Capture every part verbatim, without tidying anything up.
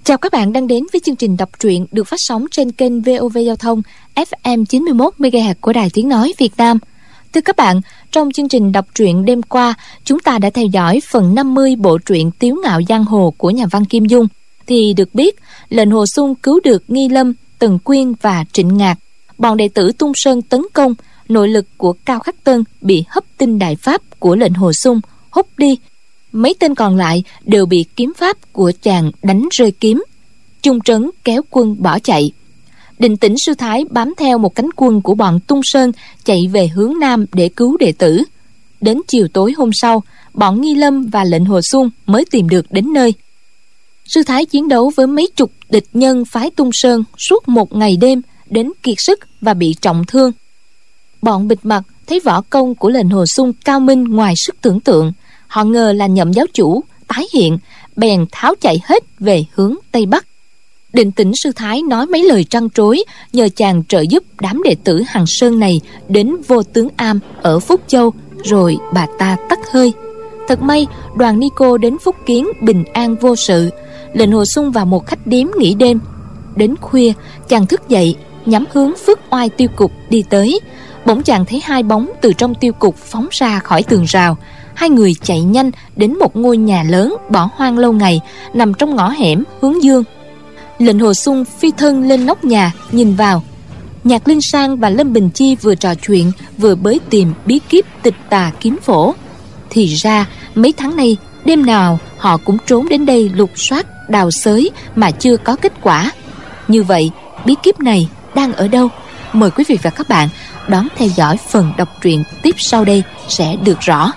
Chào các bạn đang đến với chương trình đọc truyện được phát sóng trên kênh vê o vê Giao thông ép em chín mươi mốt mê ga héc của Đài Tiếng Nói Việt Nam. Thưa các bạn, trong chương trình đọc truyện đêm qua, chúng ta đã theo dõi phần năm mươi bộ truyện Tiếu Ngạo Giang Hồ của nhà văn Kim Dung. Thì được biết, lệnh Hồ Xung cứu được Nghi Lâm, Tần Quyên và Trịnh Ngạc. Bọn đệ tử Tung Sơn tấn công, nội lực của Cao Khắc Tân bị hấp tinh đại pháp của lệnh Hồ Xung hút đi. Mấy tên còn lại đều bị kiếm pháp của chàng đánh rơi kiếm. Chung Trấn kéo quân bỏ chạy. Định Tĩnh Sư Thái bám theo một cánh quân của bọn Tung Sơn chạy về hướng nam để cứu đệ tử. Đến chiều tối hôm sau, bọn Nghi Lâm và lệnh Hồ Xung mới tìm được đến nơi. Sư Thái chiến đấu với mấy chục địch nhân phái Tung Sơn suốt một ngày đêm, đến kiệt sức và bị trọng thương. Bọn bịt mặt thấy võ công của lệnh Hồ Xung cao minh ngoài sức tưởng tượng. Họ ngờ là Nhậm giáo chủ tái hiện, bèn tháo chạy hết về hướng Tây Bắc. Định Tĩnh Sư Thái nói mấy lời trăn trối, nhờ chàng trợ giúp đám đệ tử Hằng Sơn này đến Vô Tướng Am ở Phúc Châu, rồi bà ta tắt hơi. Thật may đoàn ni cô đến Phúc Kiến bình an vô sự. Lệnh Hồ Xung vào một khách điếm nghỉ đêm. Đến khuya, chàng thức dậy, nhắm hướng Phước Oai tiêu cục đi tới. Bỗng chàng thấy hai bóng từ trong tiêu cục phóng ra khỏi tường rào. Hai người chạy nhanh đến một ngôi nhà lớn bỏ hoang lâu ngày, nằm trong ngõ hẻm hướng dương. Lệnh Hồ Xung phi thân lên nóc nhà nhìn vào. Nhạc Linh Sang và Lâm Bình Chi vừa trò chuyện vừa bới tìm bí kíp Tịch Tà Kiếm Phổ. Thì ra mấy tháng nay đêm nào họ cũng trốn đến đây lục soát đào xới mà chưa có kết quả. Như vậy bí kíp này đang ở đâu? Mời quý vị và các bạn đón theo dõi phần đọc truyện tiếp sau đây sẽ được rõ.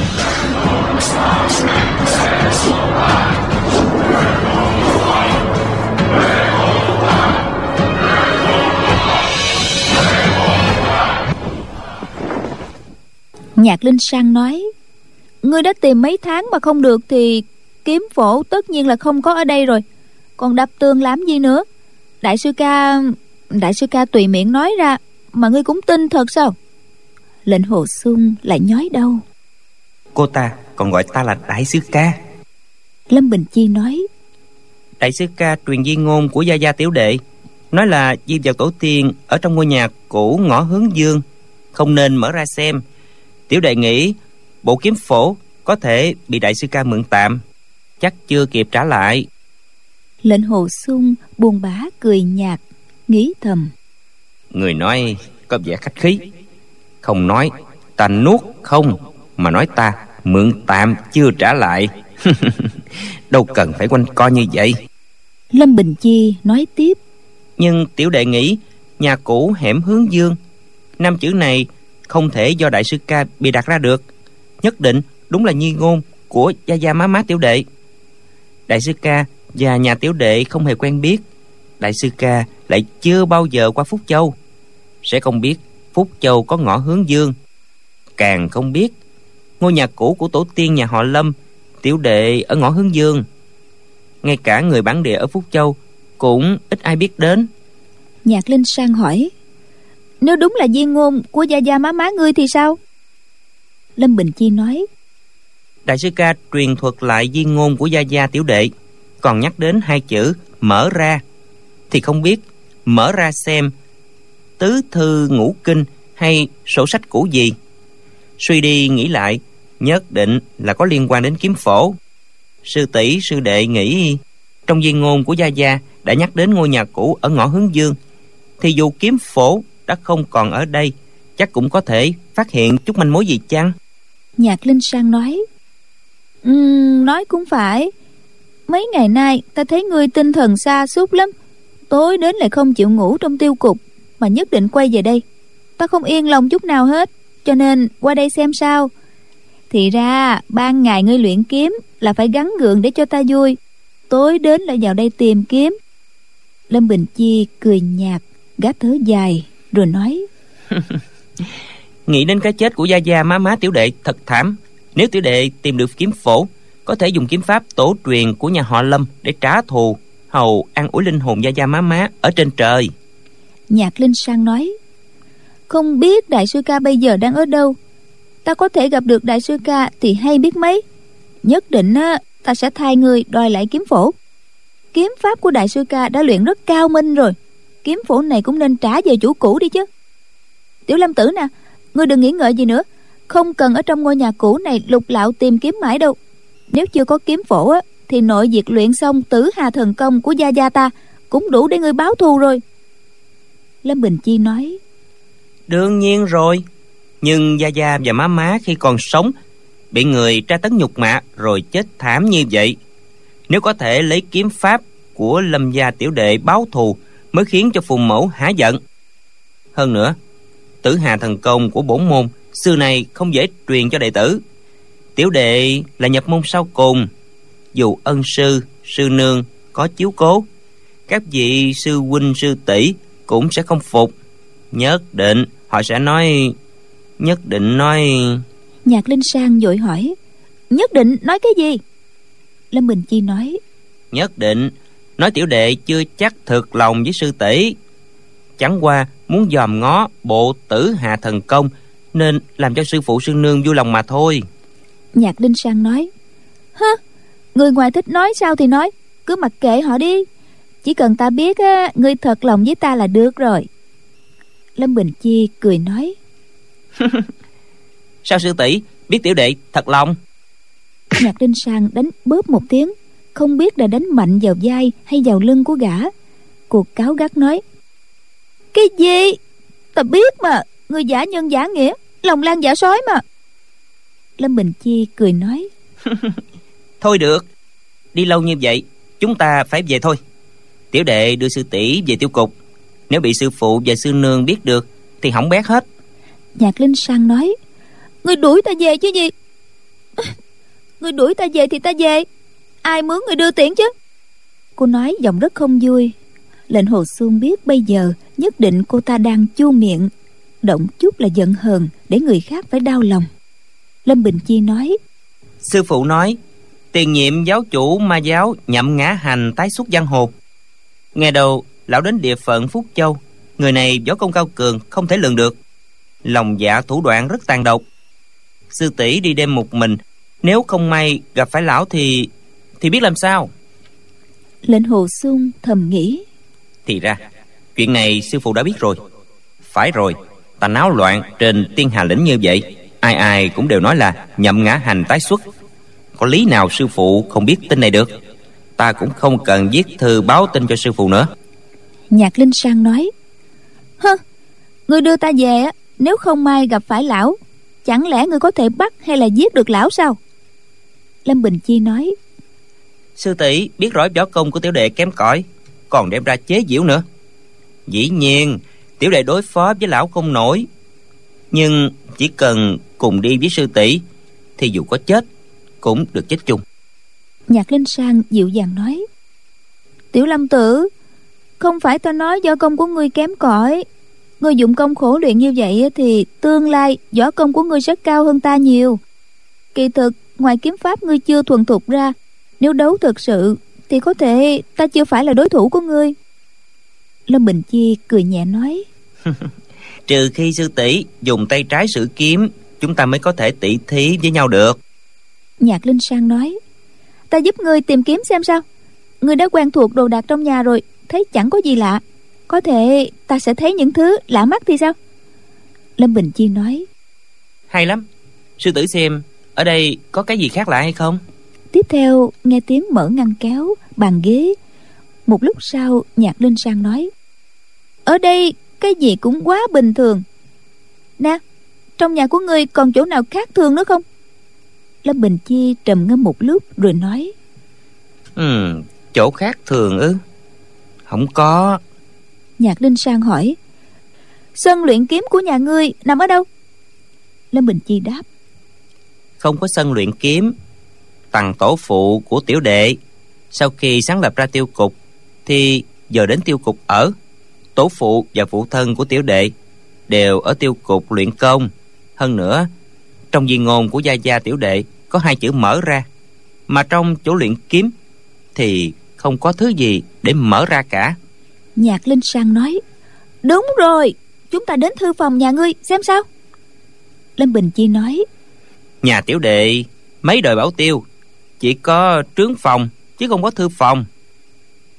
Nhạc Linh Sang nói: ngươi đã tìm mấy tháng mà không được thì kiếm phổ tất nhiên là không có ở đây rồi. Còn đập tường làm gì nữa? Đại sư ca Đại sư ca tùy miệng nói ra mà ngươi cũng tin thật sao? Lệnh Hồ Xung lại nhói đau. Cô ta còn gọi ta là đại sư ca. Lâm Bình Chi nói: đại sư ca truyền di ngôn của gia gia tiểu đệ, nói là di vật tổ tiên ở trong ngôi nhà cũ ngõ hướng dương, không nên mở ra xem. Tiểu đệ nghĩ bộ kiếm phổ có thể bị đại sư ca mượn tạm, chắc chưa kịp trả lại. Lệnh Hồ Xung buồn bã cười nhạt, nghĩ thầm: người nói có vẻ khách khí, không nói ta nuốt không, mà nói ta mượn tạm chưa trả lại. Đâu cần phải quanh co như vậy. Lâm Bình Chi nói tiếp: nhưng tiểu đệ nghĩ nhà cũ hẻm hướng dương, năm chữ này không thể do đại sư ca bị đặt ra được, nhất định đúng là nhi ngôn của gia gia má má tiểu đệ. Đại sư ca và nhà tiểu đệ không hề quen biết. Đại sư ca lại chưa bao giờ qua Phúc Châu, sẽ không biết Phúc Châu có ngõ hướng dương, càng không biết ngôi nhà cũ của tổ tiên nhà họ Lâm tiểu đệ ở ngõ hướng dương. Ngay cả người bản địa ở Phúc Châu cũng ít ai biết đến. Nhạc Linh Sang hỏi: nếu đúng là di ngôn của gia gia má má ngươi thì sao? Lâm Bình Chi nói: đại sư ca truyền thuật lại di ngôn của gia gia tiểu đệ, còn nhắc đến hai chữ mở ra, thì không biết mở ra xem tứ thư ngũ kinh hay sổ sách cũ gì. Suy đi nghĩ lại, nhất định là có liên quan đến kiếm phổ. Sư tỷ sư đệ nghĩ trong di ngôn của gia gia đã nhắc đến ngôi nhà cũ ở ngõ hướng dương, thì dù kiếm phổ đã không còn ở đây, chắc cũng có thể phát hiện chút manh mối gì chăng? Nhạc Linh Sang nói: uhm, nói cũng phải. Mấy ngày nay ta thấy ngươi tinh thần sa sút lắm, tối đến lại không chịu ngủ trong tiêu cục, mà nhất định quay về đây. Ta không yên lòng chút nào hết, cho nên qua đây xem sao. Thì ra ban ngày ngươi luyện kiếm là phải gắn gượng để cho ta vui, tối đến lại vào đây tìm kiếm. Lâm Bình Chi cười nhạt, gác thở dài rồi nói: nghĩ đến cái chết của gia gia má má tiểu đệ thật thảm. Nếu tiểu đệ tìm được kiếm phổ, có thể dùng kiếm pháp tổ truyền của nhà họ Lâm để trả thù, hầu an ủi linh hồn gia gia má má ở trên trời. Nhạc Linh Sang nói: không biết đại sư ca bây giờ đang ở đâu. Ta có thể gặp được đại sư ca thì hay biết mấy. Nhất định á, ta sẽ thay người đòi lại kiếm phổ. Kiếm pháp của đại sư ca đã luyện rất cao minh rồi, kiếm phổ này cũng nên trả về chủ cũ đi chứ. Tiểu Lâm Tử nè, ngươi đừng nghĩ ngợi gì nữa, không cần ở trong ngôi nhà cũ này lục lạo tìm kiếm mãi đâu. Nếu chưa có kiếm phổ á, thì nội việc luyện xong Tử Hà thần công của gia gia ta cũng đủ để ngươi báo thù rồi. Lâm Bình Chi nói: Đương nhiên rồi, nhưng gia gia và má má khi còn sống bị người tra tấn nhục mạ rồi chết thảm như vậy. Nếu có thể lấy kiếm pháp của Lâm gia tiểu đệ báo thù mới khiến cho phù mẫu hả giận. Hơn nữa, Tử Hà thần công của bổn môn xưa này không dễ truyền cho đệ tử. Tiểu đệ là nhập môn sau cùng, dù ân sư, sư nương có chiếu cố, các vị sư huynh sư tỷ cũng sẽ không phục. Nhất định họ sẽ nói, nhất định nói. Nhạc Linh Sang vội hỏi: Nhất định nói cái gì? Lâm Bình Chi nói: Nhất định nói tiểu đệ chưa chắc thực lòng với sư tỷ, chẳng qua muốn dòm ngó bộ Tử Hà thần công nên làm cho sư phụ sư nương vui lòng mà thôi. Nhạc Linh Sang nói: Hơ, người ngoài thích nói sao thì nói, cứ mặc kệ họ đi. Chỉ cần ta biết á, ngươi thật lòng với ta là được rồi. Lâm Bình Chi cười nói: Sao sư tỷ biết tiểu đệ thật lòng? Nhạc Linh Sang đánh bóp một tiếng, không biết là đánh mạnh vào vai hay vào lưng của gã. Cuộc cáo gắt nói: Cái gì? Ta biết mà, người giả nhân giả nghĩa, lòng lan giả sói mà. Lâm Bình Chi cười nói: Thôi được, đi lâu như vậy chúng ta phải về thôi. Tiểu đệ đưa sư tỷ về tiêu cục, nếu bị sư phụ và sư nương biết được thì hỏng bét hết. Nhạc Linh Sang nói: Người đuổi ta về chứ gì? Người đuổi ta về thì ta về, ai mướn người đưa tiễn chứ? Cô nói giọng rất không vui. Lệnh Hồ Xuân biết bây giờ nhất định cô ta đang chu miệng, động chút là giận hờn để người khác phải đau lòng. Lâm Bình Chi nói: Sư phụ nói tiền nhiệm giáo chủ ma giáo Nhậm Ngã Hành tái xuất giang hồ. Nghe đầu lão đến địa phận Phúc Châu, người này võ công cao cường không thể lường được, lòng dạ thủ đoạn rất tàn độc. Sư tỷ đi đêm một mình, nếu không may gặp phải lão thì thì biết làm sao? Lệnh Hồ Xuân thầm nghĩ: Thì ra chuyện này sư phụ đã biết rồi. Phải rồi, ta náo loạn trên Tiên Hà Lĩnh như vậy, ai ai cũng đều nói là Nhậm Ngã Hành tái xuất. Có lý nào sư phụ không biết tin này được? Ta cũng không cần viết thư báo tin cho sư phụ nữa. Nhạc Linh Sang nói: Hơ, người đưa ta về á, nếu không may gặp phải lão, chẳng lẽ người có thể bắt hay là giết được lão sao? Lâm Bình Chi nói: Sư tỷ biết rõ võ công của tiểu đệ kém cỏi, còn đem ra chế giễu nữa. Dĩ nhiên tiểu đệ đối phó với lão không nổi, nhưng chỉ cần cùng đi với sư tỷ thì dù có chết cũng được chết chung. Nhạc Linh Sang dịu dàng nói: Tiểu Lâm Tử, không phải ta nói võ công của ngươi kém cỏi. Ngươi dụng công khổ luyện như vậy thì tương lai võ công của ngươi sẽ cao hơn ta nhiều. Kỳ thực ngoài kiếm pháp ngươi chưa thuần thục ra, nếu đấu thực sự thì có thể ta chưa phải là đối thủ của ngươi. Lâm Bình Chi cười nhẹ nói: Trừ khi sư tỷ dùng tay trái sử kiếm, chúng ta mới có thể tỷ thí với nhau được. Nhạc Linh Sang nói: Ta giúp ngươi tìm kiếm xem sao. Ngươi đã quen thuộc đồ đạc trong nhà rồi, thấy chẳng có gì lạ, có thể ta sẽ thấy những thứ lạ mắt thì sao? Lâm Bình Chi nói: Hay lắm, sư tử xem ở đây có cái gì khác lạ hay không? Tiếp theo nghe tiếng mở ngăn kéo, bàn ghế. Một lúc sau Nhạc Linh Sang nói: Ở đây cái gì cũng quá bình thường. Nè, trong nhà của ngươi còn chỗ nào khác thường nữa không? Lâm Bình Chi trầm ngâm một lúc rồi nói: Ừ, chỗ khác thường ư? Không có. Nhạc Linh Sang hỏi: Sân luyện kiếm của nhà ngươi nằm ở đâu? Lâm Bình Chi đáp: Không có sân luyện kiếm. Tằng tổ phụ của tiểu đệ sau khi sáng lập ra tiêu cục thì giờ đến tiêu cục ở. Tổ phụ và phụ thân của tiểu đệ đều ở tiêu cục luyện công. Hơn nữa, trong di ngôn của gia gia tiểu đệ có hai chữ mở ra, mà trong chỗ luyện kiếm thì không có thứ gì để mở ra cả. Nhạc Linh Sang nói: Đúng rồi, chúng ta đến thư phòng nhà ngươi xem sao. Lâm Bình Chi nói: Nhà tiểu đệ mấy đời bảo tiêu chỉ có trướng phòng chứ không có thư phòng.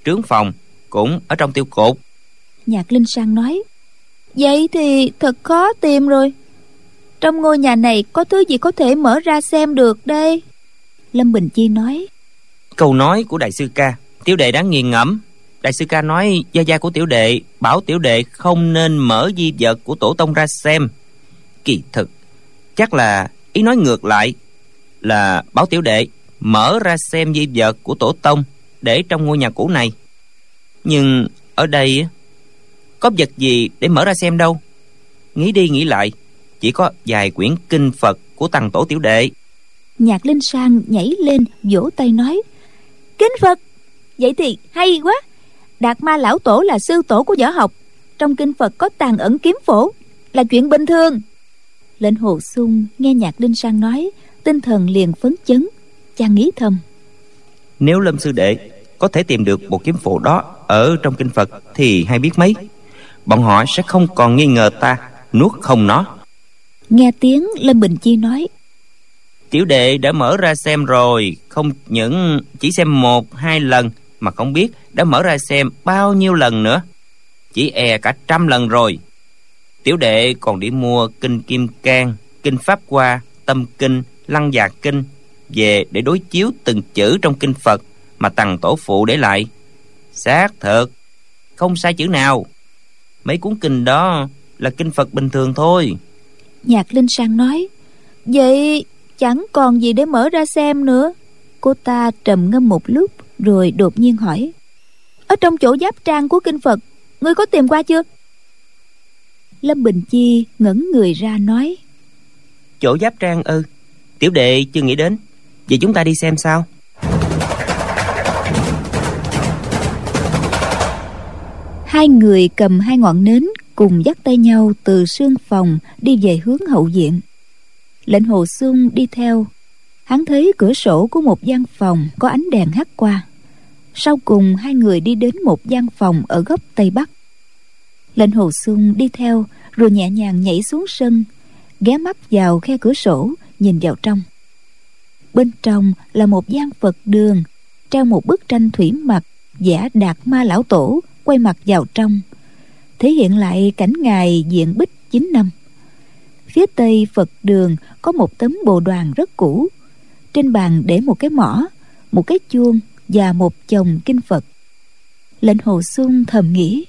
trướng phòng cũng ở trong tiêu cục. Nhạc Linh Sang nói: Vậy thì thật khó tìm rồi. Trong ngôi nhà này có thứ gì có thể mở ra xem được đây? Lâm Bình Chi nói: Câu nói của đại sư ca, tiểu đệ đáng nghiền ngẫm. Đại sư ca nói gia gia của tiểu đệ bảo tiểu đệ không nên mở di vật của tổ tông ra xem. Kỳ thực chắc là ý nói ngược lại, là bảo tiểu đệ mở ra xem di vật của tổ tông để trong ngôi nhà cũ này. Nhưng ở đây có vật gì để mở ra xem đâu. Nghĩ đi nghĩ lại, chỉ có vài quyển kinh Phật của tăng tổ tiểu đệ. Nhạc Linh Sang nhảy lên vỗ tay nói: Kinh Phật? Vậy thì hay quá. Đạt Ma lão tổ là sư tổ của võ học, trong kinh Phật có tàng ẩn kiếm phổ, là chuyện bình thường. Lệnh Hồ Xung nghe Nhạc Linh Sang nói, tinh thần liền phấn chấn. Chàng nghĩ thầm: Nếu Lâm sư đệ có thể tìm được bộ kiếm phổ đó ở trong kinh Phật thì hay biết mấy. Bọn họ sẽ không còn nghi ngờ ta nuốt không nó. Nghe tiếng Lâm Bình Chi nói: Tiểu đệ đã mở ra xem rồi. Không những chỉ xem một hai lần, mà không biết đã mở ra xem bao nhiêu lần nữa. Chỉ e cả trăm lần rồi. Tiểu đệ còn đi mua kinh Kim Cang, kinh Pháp Hoa, Tâm Kinh, Lăng Già Kinh về để đối chiếu từng chữ trong kinh Phật mà Tằng tổ phụ để lại. Xác thực không sai chữ nào. Mấy cuốn kinh đó là kinh Phật bình thường thôi. Nhạc Linh Sang nói: Vậy chẳng còn gì để mở ra xem nữa. Cô ta trầm ngâm một lúc rồi đột nhiên hỏi: Ở trong chỗ giáp trang của kinh Phật, ngươi có tìm qua chưa? Lâm Bình Chi ngẩng người ra nói: Chỗ giáp trang ư? Tiểu đệ chưa nghĩ đến. Vậy chúng ta đi xem sao? Hai người cầm hai ngọn nến cùng dắt tay nhau từ sương phòng đi về hướng hậu viện. Lệnh Hồ Xung đi theo. Hắn thấy cửa sổ của một gian phòng có ánh đèn hắt qua. Sau cùng hai người đi đến một gian phòng ở góc tây bắc. Lệnh Hồ Xung đi theo rồi nhẹ nhàng nhảy xuống sân, ghé mắt vào khe cửa sổ nhìn vào trong. Bên trong là một gian Phật đường, treo một bức tranh thủy mặc vẽ Đạt Ma lão tổ quay mặt vào trong, thể hiện lại cảnh ngài diện bích chín năm. Phía tây Phật đường có một tấm bồ đoàn rất cũ. Trên bàn để một cái mõ, một cái chuông và một chồng kinh Phật. Lệnh Hồ Xung thầm nghĩ: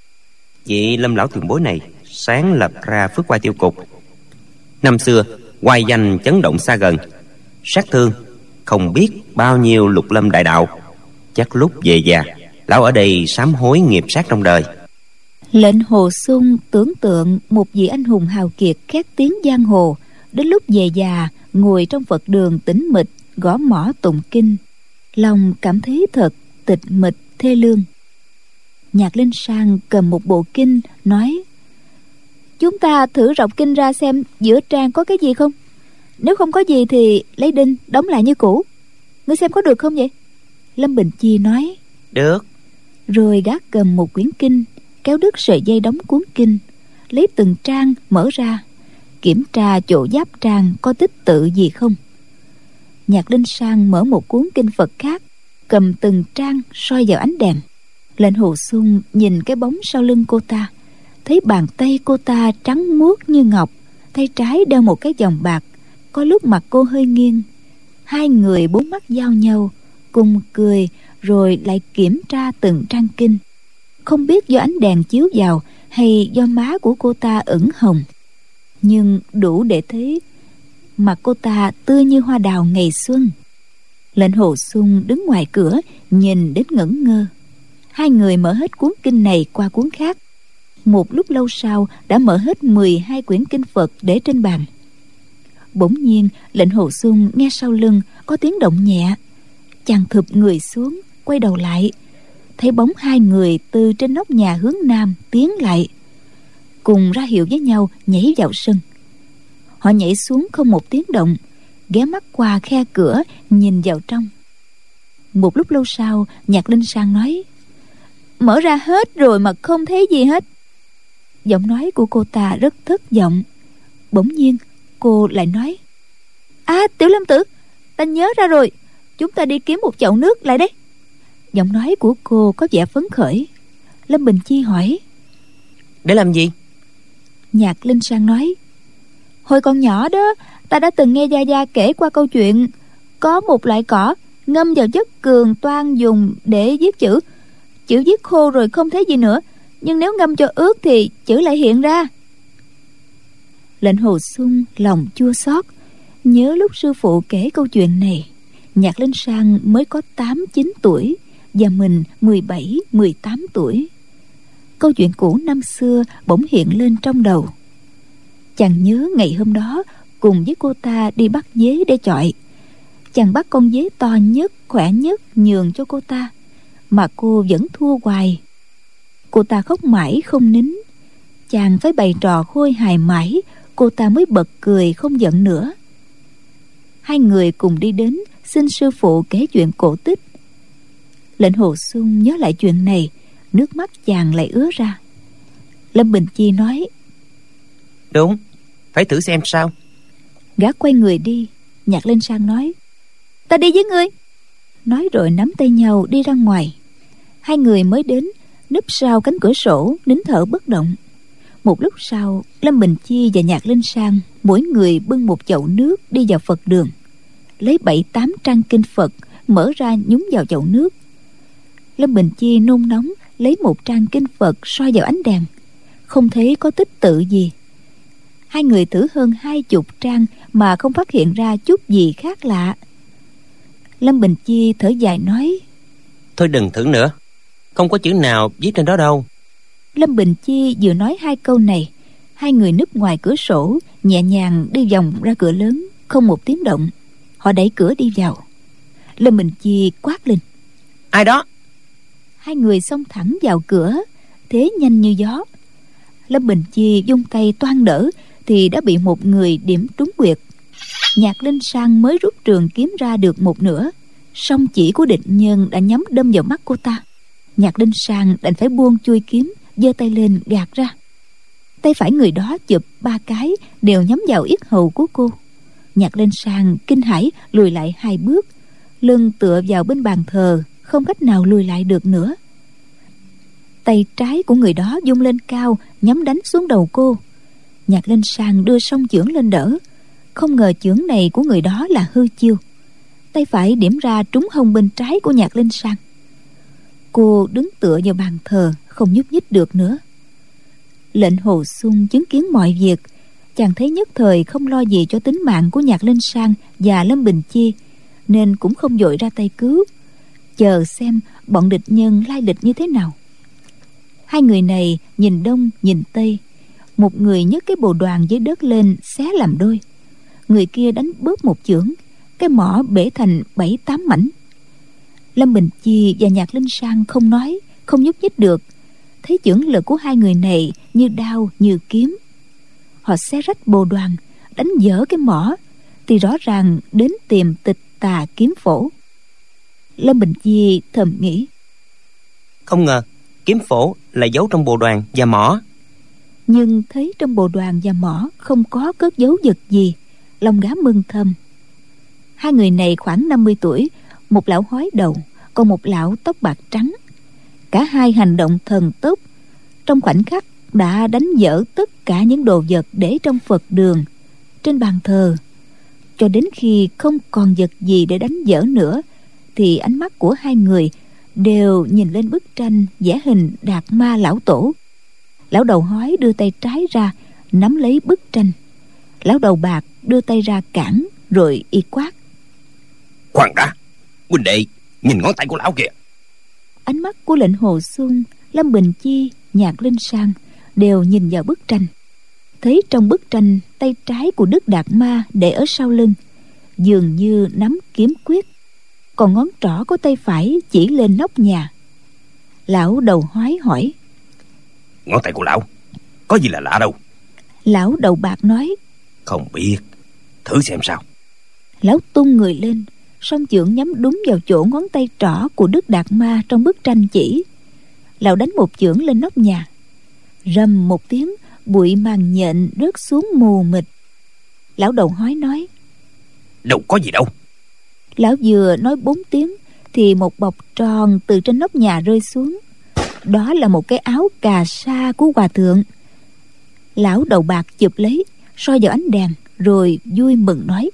Vị Lâm lão tiền bối này sáng lập ra Phước Hoa tiêu cục. Năm xưa oai danh chấn động xa gần, sát thương không biết bao nhiêu lục lâm đại đạo. Chắc lúc về già, lão ở đây sám hối nghiệp sát trong đời. Lệnh Hồ Xung tưởng tượng một vị anh hùng hào kiệt khét tiếng giang hồ, đến lúc về già ngồi trong Phật đường tĩnh mịch gõ mõ tụng kinh, lòng cảm thấy thật tịch mịch thê lương. Nhạc Linh Sang cầm một bộ kinh nói: Chúng ta thử rọc kinh ra xem giữa trang có cái gì không. Nếu không có gì thì lấy đinh đóng lại như cũ. Ngươi xem có được không vậy? Lâm Bình Chi nói: Được. Rồi gác cầm một quyển kinh, kéo đứt sợi dây đóng cuốn kinh, lấy từng trang mở ra, kiểm tra chỗ giáp trang có tích tự gì không. Nhạc Linh Sang mở một cuốn kinh Phật khác, cầm từng trang soi vào ánh đèn. Lệnh Hồ Xung nhìn cái bóng sau lưng cô ta, thấy bàn tay cô ta trắng muốt như ngọc, tay trái đeo một cái vòng bạc. Có lúc mặt cô hơi nghiêng. Hai người bốn mắt giao nhau, cùng cười rồi lại kiểm tra từng trang kinh. Không biết do ánh đèn chiếu vào hay do má của cô ta ửng hồng, nhưng đủ để thấy mặt cô ta tươi như hoa đào ngày xuân. Lệnh Hồ Xung đứng ngoài cửa nhìn đến ngẩn ngơ. Hai người mở hết cuốn kinh này qua cuốn khác. Một lúc lâu sau đã mở hết mười hai quyển kinh Phật để trên bàn. Bỗng nhiên Lệnh Hồ Xung nghe sau lưng có tiếng động nhẹ. Chàng thụp người xuống, quay đầu lại, thấy bóng hai người từ trên nóc nhà hướng nam tiến lại, cùng ra hiệu với nhau nhảy vào sân. Họ nhảy xuống không một tiếng động, ghé mắt qua khe cửa nhìn vào trong. Một lúc lâu sau, Nhạc Linh Sang nói: Mở ra hết rồi mà không thấy gì hết. Giọng nói của cô ta rất thất vọng. Bỗng nhiên cô lại nói: À, Tiểu Lâm Tử, ta nhớ ra rồi, chúng ta đi kiếm một chậu nước lại đây. Giọng nói của cô có vẻ phấn khởi. Lâm Bình Chi hỏi: Để làm gì? Nhạc Linh Sang nói: Hồi còn nhỏ đó, ta đã từng nghe Gia Gia kể qua câu chuyện có một loại cỏ ngâm vào chất cường toan dùng để viết chữ. Chữ viết khô rồi không thấy gì nữa, nhưng nếu ngâm cho ướt thì chữ lại hiện ra. Lệnh Hồ Xuân lòng chua xót, nhớ lúc sư phụ kể câu chuyện này, Nhạc Linh Sang mới có tám chín tuổi và mình mười bảy mười tám tuổi. Câu chuyện cũ năm xưa bỗng hiện lên trong đầu. Chàng nhớ ngày hôm đó cùng với cô ta đi bắt dế để chọi. Chàng bắt con dế to nhất, khỏe nhất nhường cho cô ta, mà cô vẫn thua hoài. Cô ta khóc mãi không nín. Chàng phải bày trò khôi hài mãi, cô ta mới bật cười không giận nữa. Hai người cùng đi đến xin sư phụ kể chuyện cổ tích. Lệnh Hồ Xuân nhớ lại chuyện này, nước mắt chàng lại ứa ra. Lâm Bình Chi nói: Đúng, phải thử xem sao. Gã quay người đi. Nhạc Linh Sang nói: Ta đi với ngươi. Nói rồi nắm tay nhau đi ra ngoài. Hai người mới đến, núp sau cánh cửa sổ nín thở bất động. Một lúc sau, Lâm Bình Chi và Nhạc Linh Sang mỗi người bưng một chậu nước đi vào Phật đường, lấy bảy tám trang kinh Phật mở ra nhúng vào chậu nước. Lâm Bình Chi nôn nóng lấy một trang kinh Phật soi vào ánh đèn, không thấy có tích tự gì. Hai người thử hơn hai chục trang mà không phát hiện ra chút gì khác lạ. Lâm Bình Chi thở dài nói: Thôi đừng thử nữa, không có chữ nào viết trên đó đâu. Lâm Bình Chi vừa nói hai câu này, hai người núp ngoài cửa sổ nhẹ nhàng đi vòng ra cửa lớn, không một tiếng động. Họ đẩy cửa đi vào. Lâm Bình Chi quát lên: Ai đó? Hai người xông thẳng vào cửa, thế nhanh như gió. Lâm Bình Chi vung tay toan đỡ thì đã bị một người điểm trúng quyệt. Nhạc Linh Sang mới rút trường kiếm ra được một nửa, song chỉ của địch nhân đã nhắm đâm vào mắt cô ta. Nhạc Linh Sang đành phải buông chuôi kiếm, giơ tay lên gạt ra. Tay phải người đó chụp ba cái đều nhắm vào yết hầu của cô. Nhạc Linh Sang kinh hãi lùi lại hai bước, lưng tựa vào bên bàn thờ, không cách nào lùi lại được nữa. Tay trái của người đó vung lên cao, nhắm đánh xuống đầu cô. Nhạc Linh Sang đưa song chưởng lên đỡ, không ngờ chưởng này của người đó là hư chiêu. Tay phải điểm ra trúng hông bên trái của Nhạc Linh Sang. Cô đứng tựa vào bàn thờ, không nhúc nhích được nữa. Lệnh Hồ Xuân chứng kiến mọi việc, chàng thấy nhất thời không lo gì cho tính mạng của Nhạc Linh Sang và Lâm Bình Chi, nên cũng không vội ra tay cứu, chờ xem bọn địch nhân lai lịch như thế nào. Hai người này nhìn đông nhìn tây, một người nhấc cái bồ đoàn dưới đất lên xé làm đôi, người kia đánh bóp một chưởng, cái mỏ bể thành bảy tám mảnh. Lâm Bình Chi và Nhạc Linh Sang không nói, không nhúc nhích được, thấy chưởng lực của hai người này như đao như kiếm. Họ xé rách bồ đoàn, đánh vỡ cái mỏ, thì rõ ràng đến tìm Tịch Tà kiếm phổ. Lâm Bình Chi thầm nghĩ: Không ngờ kiếm phổ lại giấu trong bồ đoàn và mỏ. Nhưng thấy trong bồ đoàn và mỏ không có cất giấu vật gì, lòng gã mừng thầm. Hai người này khoảng năm mươi tuổi, một lão hói đầu, còn một lão tóc bạc trắng. Cả hai hành động thần tốc, trong khoảnh khắc đã đánh vỡ tất cả những đồ vật để trong Phật đường, trên bàn thờ. Cho đến khi không còn vật gì để đánh vỡ nữa, thì ánh mắt của hai người đều nhìn lên bức tranh vẽ hình Đạt Ma lão tổ. Lão đầu hói đưa tay trái ra nắm lấy bức tranh, lão đầu bạc đưa tay ra cản, rồi y quát: Khoan đã, huynh đệ, nhìn ngón tay của lão kìa. Ánh mắt của Lệnh Hồ Xuân, Lâm Bình Chi, Nhạc Linh Sang đều nhìn vào bức tranh. Thấy trong bức tranh tay trái của Đức Đạt Ma để ở sau lưng, dường như nắm kiếm quyết, còn ngón trỏ của tay phải chỉ lên nóc nhà. Lão đầu hói hỏi: Ngón tay của lão có gì là lạ đâu? Lão đầu bạc nói: Không biết, thử xem sao. Lão tung người lên, song chưởng nhắm đúng vào chỗ ngón tay trỏ của Đức Đạt Ma trong bức tranh chỉ. Lão đánh một chưởng lên nóc nhà, rầm một tiếng, bụi màn nhện rớt xuống mù mịt. Lão đầu hói nói: Đâu có gì đâu. Lão vừa nói bốn tiếng thì một bọc tròn từ trên nóc nhà rơi xuống. Đó là một cái áo cà sa của hòa thượng. Lão đầu bạc chụp lấy, soi vào ánh đèn, rồi vui mừng nói: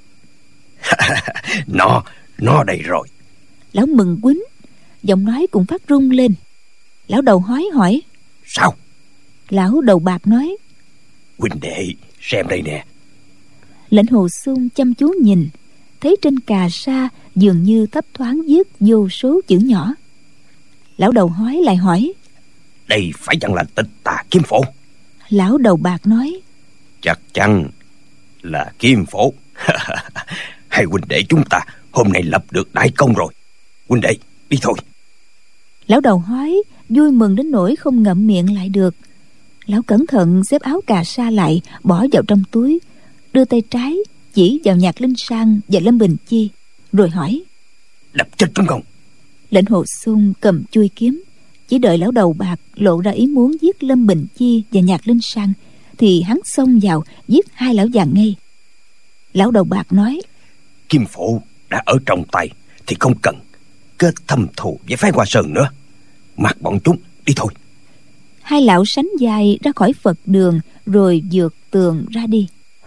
Nó, nó đây rồi. Lão mừng quýnh, giọng nói cũng phát rung lên. Lão đầu hói hỏi: Sao? Lão đầu bạc nói: Huynh đệ, xem đây nè. Lệnh Hồ Xung chăm chú nhìn, thấy trên cà sa dường như thấp thoáng viết vô số chữ nhỏ. Lão đầu hói lại hỏi: Đây phải chăng là Tịch Tà Kiếm Phổ? Lão đầu bạc nói: Chắc chắn là Kiếm Phổ. Hai huynh đệ chúng ta hôm nay lập được đại công rồi. Huynh đệ, đi thôi. Lão đầu hói vui mừng đến nỗi không ngậm miệng lại được. Lão cẩn thận xếp áo cà sa lại, bỏ vào trong túi, đưa tay trái chỉ vào Nhạc Linh Sang và Lâm Bình Chi, rồi hỏi: Đập chết chúng không? Lệnh Hồ Xung cầm chuôi kiếm, chỉ đợi lão đầu bạc lộ ra ý muốn giết Lâm Bình Chi và Nhạc Linh Sang thì hắn xông vào giết hai lão già ngay. Lão đầu bạc nói: Kiếm Phổ đã ở trong tay thì không cần kết thâm thù với phái Hoa Sơn nữa. Mặc bọn chúng đi thôi. Hai lão sánh vai ra khỏi Phật đường, rồi vượt tường ra đi.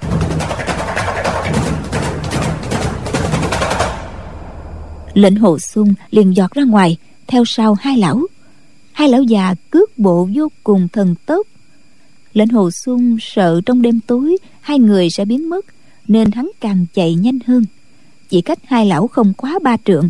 Lệnh Hồ Xung liền giọt ra ngoài, theo sau hai lão. Hai lão già cước bộ vô cùng thần tốc. Lệnh Hồ Xung sợ trong đêm tối hai người sẽ biến mất, nên hắn càng chạy nhanh hơn, chỉ cách hai lão không quá ba trượng.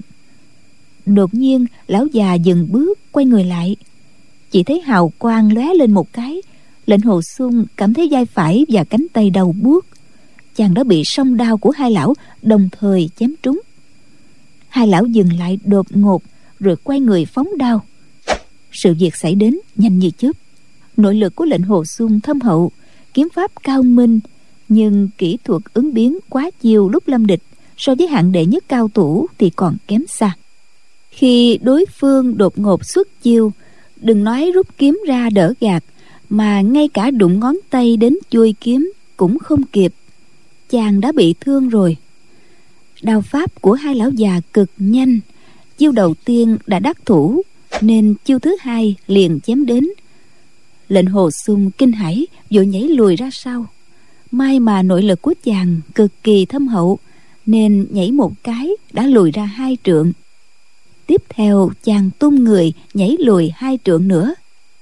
Đột nhiên lão già dừng bước, quay người lại, chỉ thấy hào quang lóe lên một cái. Lệnh Hồ Xung cảm thấy vai phải và cánh tay đau buốt. Chàng đã bị song đao của hai lão đồng thời chém trúng. Hai lão dừng lại đột ngột, rồi quay người phóng đao. Sự việc xảy đến nhanh như chớp. Nội lực của Lệnh Hồ Xung thâm hậu, kiếm pháp cao minh, nhưng kỹ thuật ứng biến quá chiêu lúc lâm địch so với hạng đệ nhất cao thủ thì còn kém xa. Khi đối phương đột ngột xuất chiêu, đừng nói rút kiếm ra đỡ gạt, mà ngay cả đụng ngón tay đến chuôi kiếm cũng không kịp. Chàng đã bị thương rồi. Đao pháp của hai lão già cực nhanh. Chiêu đầu tiên đã đắc thủ, nên chiêu thứ hai liền chém đến. Lệnh Hồ Xung kinh hãi, vội nhảy lùi ra sau. May mà nội lực của chàng cực kỳ thâm hậu, nên nhảy một cái đã lùi ra hai trượng. Tiếp theo chàng tung người nhảy lùi hai trượng nữa.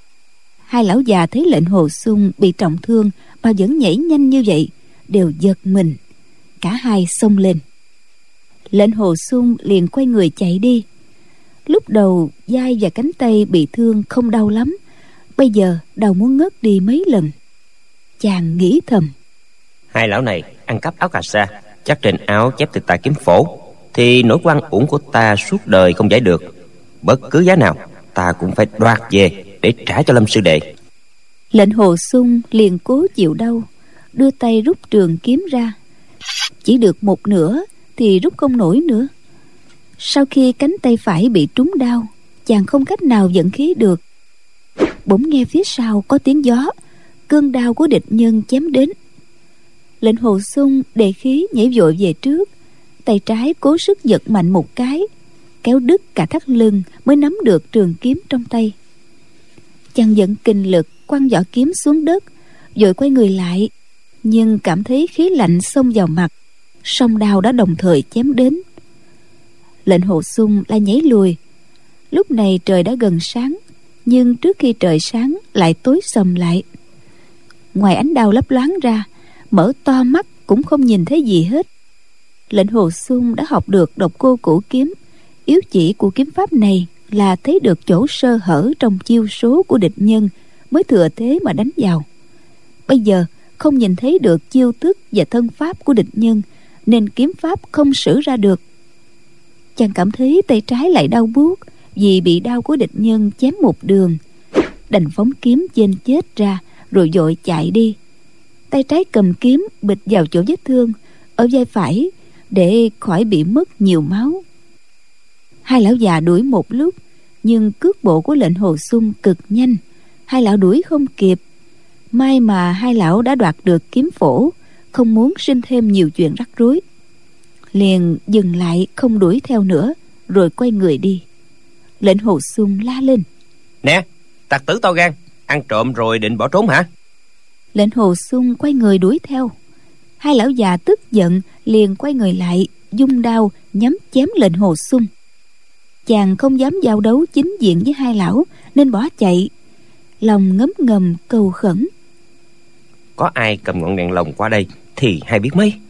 Hai lão già thấy Lệnh Hồ Xung bị trọng thương mà vẫn nhảy nhanh như vậy, đều giật mình. Cả hai xông lên. Lệnh Hồ Xung liền quay người chạy đi. Lúc đầu vai và cánh tay bị thương không đau lắm, bây giờ đầu muốn ngất đi mấy lần. Chàng nghĩ thầm: Hai lão này ăn cắp áo cà sa, chắc trên áo chép Tịch Tà Kiếm Phổ, thì nỗi oan uổng của ta suốt đời không giải được. Bất cứ giá nào ta cũng phải đoạt về để trả cho Lâm sư đệ. Lệnh Hồ Xung liền cố chịu đau, đưa tay rút trường kiếm ra. Chỉ được một nửa thì rút không nổi nữa. Sau khi cánh tay phải bị trúng đau, chàng không cách nào vận khí được. Bỗng nghe phía sau có tiếng gió, cơn đau của địch nhân chém đến. Lệnh Hồ Xung đề khí nhảy vội về trước, tay trái cố sức giật mạnh một cái, kéo đứt cả thắt lưng mới nắm được trường kiếm trong tay. Chàng vận kinh lực quăng vỏ kiếm xuống đất, vội quay người lại, nhưng cảm thấy khí lạnh xông vào mặt, song đao đã đồng thời chém đến. Lệnh Hồ Xung lại nhảy lùi. Lúc này trời đã gần sáng, nhưng trước khi trời sáng lại tối sầm lại. Ngoài ánh đao lấp loáng ra, mở to mắt cũng không nhìn thấy gì hết. Lệnh Hồ Xung đã học được độc cô cổ kiếm. Yếu chỉ của kiếm pháp này là thấy được chỗ sơ hở trong chiêu số của địch nhân, mới thừa thế mà đánh vào. Bây giờ không nhìn thấy được chiêu thức và thân pháp của địch nhân, nên kiếm pháp không sử ra được. Chàng cảm thấy tay trái lại đau buốt vì bị đao của địch nhân chém một đường, đành phóng kiếm chên chết ra rồi vội chạy đi. Tay trái cầm kiếm bịch vào chỗ vết thương ở vai phải để khỏi bị mất nhiều máu. Hai lão già đuổi một lúc, nhưng cước bộ của Lệnh Hồ Xung cực nhanh, hai lão đuổi không kịp. May mà hai lão đã đoạt được kiếm phổ, không muốn sinh thêm nhiều chuyện rắc rối, liền dừng lại không đuổi theo nữa, rồi quay người đi. Lệnh Hồ Xuân la lên: Nè, tặc tử to gan, ăn trộm rồi định bỏ trốn hả? Lệnh Hồ Xuân quay người đuổi theo. Hai lão già tức giận liền quay người lại, dung đao nhắm chém Lệnh Hồ Xuân. Chàng không dám giao đấu chính diện với hai lão nên bỏ chạy, lòng ngấm ngầm cầu khẩn: Có ai cầm ngọn đèn lồng qua đây thì hay biết mấy.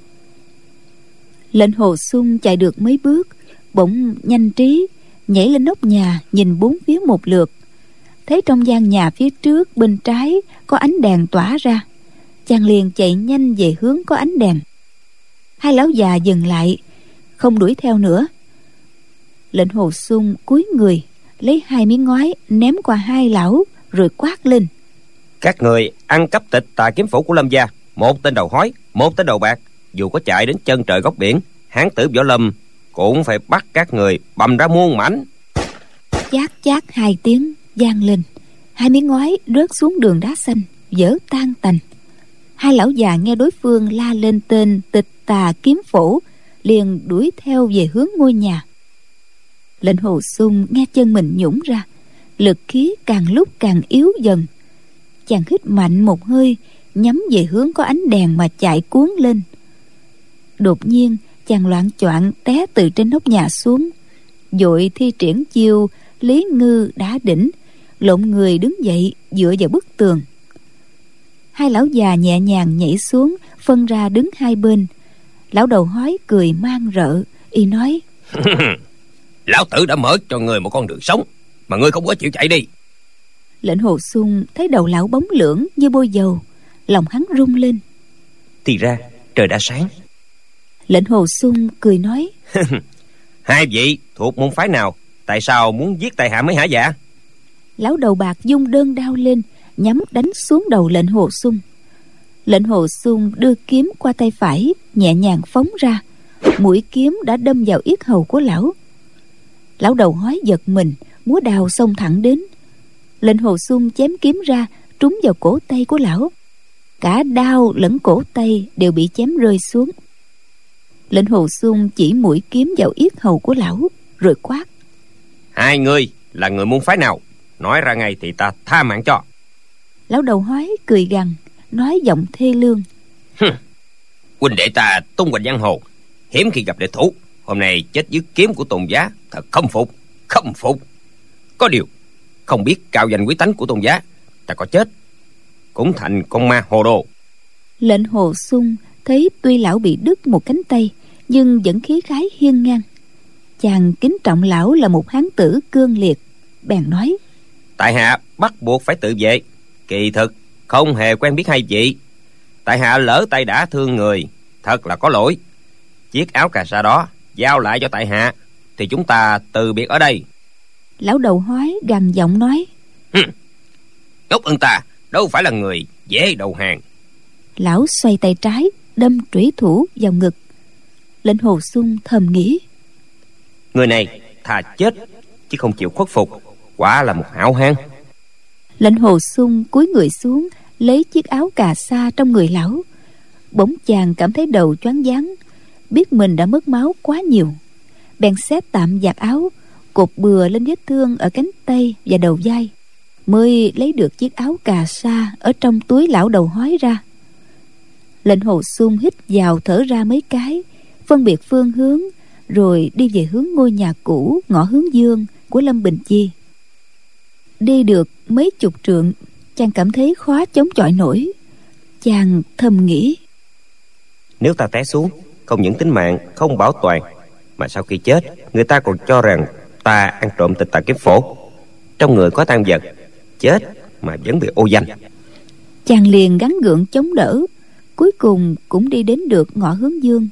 Lệnh Hồ Xuân chạy được mấy bước, bỗng nhanh trí nhảy lên nóc nhà, nhìn bốn phía một lượt, thấy trong gian nhà phía trước bên trái có ánh đèn tỏa ra. Chàng liền chạy nhanh về hướng có ánh đèn. Hai lão già dừng lại, không đuổi theo nữa. Lệnh Hồ Xuân cúi người lấy hai miếng ngói ném qua hai lão, rồi quát lên: Các người ăn cắp tịch Tà Kiếm Phổ của Lâm gia, một tên đầu hói, một tên đầu bạc, dù có chạy đến chân trời góc biển, hán tử Võ Lâm cũng phải bắt các người bầm ra muôn mảnh. Chát chát hai tiếng vang lên, hai miếng ngói rớt xuống đường đá xanh, vỡ tan tành. Hai lão già nghe đối phương la lên tên Tịch Tà Kiếm Phổ, liền đuổi theo về hướng ngôi nhà. Lệnh Hồ Xuân nghe chân mình nhũn ra, lực khí càng lúc càng yếu dần. Chàng hít mạnh một hơi, nhắm về hướng có ánh đèn mà chạy cuốn lên. Đột nhiên chàng loạng choạng té từ trên nóc nhà xuống, vội thi triển chiêu Lý Ngư Đá Đỉnh, lộn người đứng dậy dựa vào bức tường. Hai lão già nhẹ nhàng nhảy xuống, phân ra đứng hai bên. Lão đầu hói cười man rợ, y nói: Lão tử đã mở cho người một con đường sống, mà ngươi không có chịu chạy đi. Lệnh Hồ Xuân thấy đầu lão bóng lưỡng như bôi dầu, lòng hắn rung lên. Thì ra trời đã sáng. Lệnh Hồ Xuân cười nói: Hai vị thuộc môn phái nào, tại sao muốn giết tại hạ mấy hả dạ? Lão đầu bạc dung đơn đao lên, nhắm đánh xuống đầu Lệnh Hồ Xuân. Lệnh Hồ Xuân đưa kiếm qua tay phải, nhẹ nhàng phóng ra, mũi kiếm đã đâm vào yết hầu của lão. Lão đầu hói giật mình, múa đao xông thẳng đến. Lệnh Hồ Xuân chém kiếm ra, trúng vào cổ tay của lão. Cả đao lẫn cổ tay đều bị chém rơi xuống. Lệnh Hồ Xuân chỉ mũi kiếm vào yết hầu của lão, rồi quát: Hai người là người môn phái nào, nói ra ngay thì ta tha mạng cho. Lão đầu hói cười gằn, nói giọng thê lương: Huynh đệ ta tung hoành giang hồ, hiếm khi gặp địch thủ, hôm nay chết dưới kiếm của Tôn giá, thật không phục, không phục. Có điều không biết cao danh quý tánh của Tôn giá, ta có chết cũng thành con ma hồ đồ. Lệnh Hồ Xuân thấy tuy lão bị đứt một cánh tay, nhưng vẫn khí khái hiên ngang. Chàng kính trọng lão là một hán tử cương liệt, bèn nói: Tại hạ bắt buộc phải tự vệ, kỳ thực không hề quen biết hai vị. Tại hạ lỡ tay đã thương người, thật là có lỗi. Chiếc áo cà sa đó giao lại cho tại hạ, thì chúng ta từ biệt ở đây. Lão đầu hói gằn giọng nói: Ngốc ưng ta đâu phải là người dễ đầu hàng. Lão xoay tay trái đâm trủy thủ vào ngực. Lệnh Hồ Xuân thầm nghĩ: Người này thà chết chứ không chịu khuất phục, quả là một hảo hán. Lệnh Hồ Xuân cúi người xuống, lấy chiếc áo cà sa trong người lão. Bỗng chàng cảm thấy đầu choáng váng, biết mình đã mất máu quá nhiều, bèn xé tạm vạt áo, cột bừa lên vết thương ở cánh tay và đầu vai, mới lấy được chiếc áo cà sa ở trong túi lão đầu hói ra. Lệnh Hồ Xuân hít vào thở ra mấy cái, phân biệt phương hướng, rồi đi về hướng ngôi nhà cũ ngõ Hướng Dương của Lâm Bình Chi. Đi được mấy chục trượng, chàng cảm thấy khó chống chọi nổi. Chàng thầm nghĩ: Nếu ta té xuống, không những tính mạng không bảo toàn, mà sau khi chết người ta còn cho rằng ta ăn trộm Tịch Tà Kiếm Phổ. Trong người có tang vật, chết mà vẫn bị ô danh. Chàng liền gắng gượng chống đỡ, cuối cùng cũng đi đến được ngõ Hướng Dương.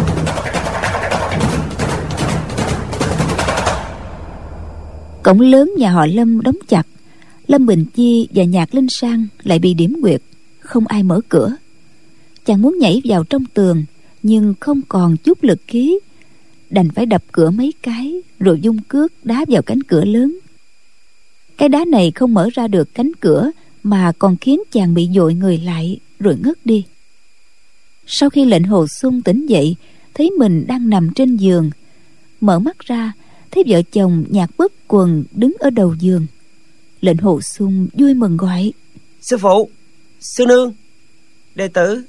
Cổng lớn nhà họ Lâm đóng chặt. Lâm Bình Chi và Nhạc Linh Sang lại bị điểm quyệt, không ai mở cửa. Chàng muốn nhảy vào trong tường, nhưng không còn chút lực khí, đành phải đập cửa mấy cái, rồi dung cước đá vào cánh cửa lớn. Cái đá này không mở ra được cánh cửa, mà còn khiến chàng bị dội người lại, rồi ngất đi. Sau khi Lệnh Hồ Xuân tỉnh dậy, thấy mình đang nằm trên giường, Mở mắt ra thấy vợ chồng Nhạc Bất Quần đứng ở đầu giường. Lệnh Hồ Xuân vui mừng gọi: Sư phụ, sư nương, đệ tử,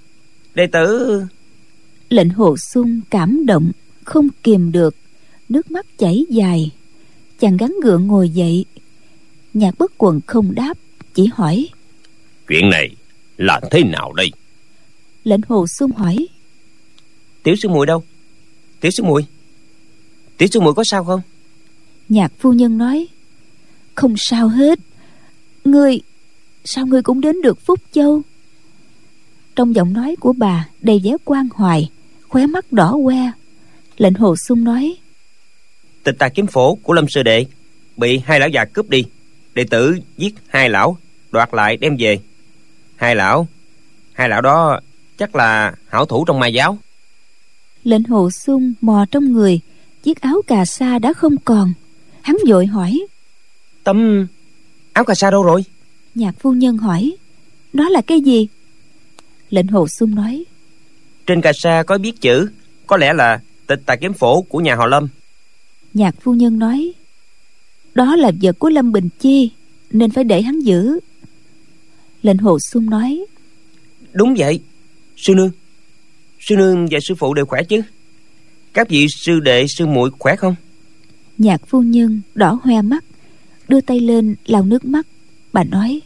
đệ tử. Lệnh Hồ Xuân cảm động không kìm được, nước mắt chảy dài. Chàng gắng gượng ngồi dậy. Nhạc Bất Quần không đáp, chỉ hỏi: Chuyện này là thế nào đây? Lệnh Hồ Xuân hỏi: Tiểu sư muội đâu? Tiểu sư muội, tiểu sư muội có sao không? Nhạc phu nhân nói: Không sao hết. Ngươi, sao ngươi cũng đến được Phúc Châu? Trong giọng nói của bà đầy vẻ quan hoài, khóe mắt đỏ que. Lệnh Hồ Xuân nói: Tịch Tà kiếm phổ của Lâm sư đệ bị hai lão già cướp đi. Đệ tử giết hai lão, đoạt lại đem về. Hai lão, hai lão đó chắc là hảo thủ trong ma giáo. Lệnh Hồ Xuân mò trong người, chiếc áo cà sa đã không còn. Hắn vội hỏi: Tấm áo cà sa đâu rồi? Nhạc phu nhân hỏi: Đó là cái gì? Lệnh Hồ Xuân nói: Trên cà sa có viết chữ, có lẽ là Tịch Tà kiếm phổ của nhà họ Lâm. Nhạc phu nhân nói: Đó là vật của Lâm Bình Chi, nên phải để hắn giữ. Lệnh Hồ Xuân nói: Đúng vậy. Sư nương, sư nương và sư phụ đều khỏe chứ? Các vị sư đệ sư muội khỏe không? Nhạc phu nhân đỏ hoe mắt, đưa tay lên lau nước mắt. Bà nói: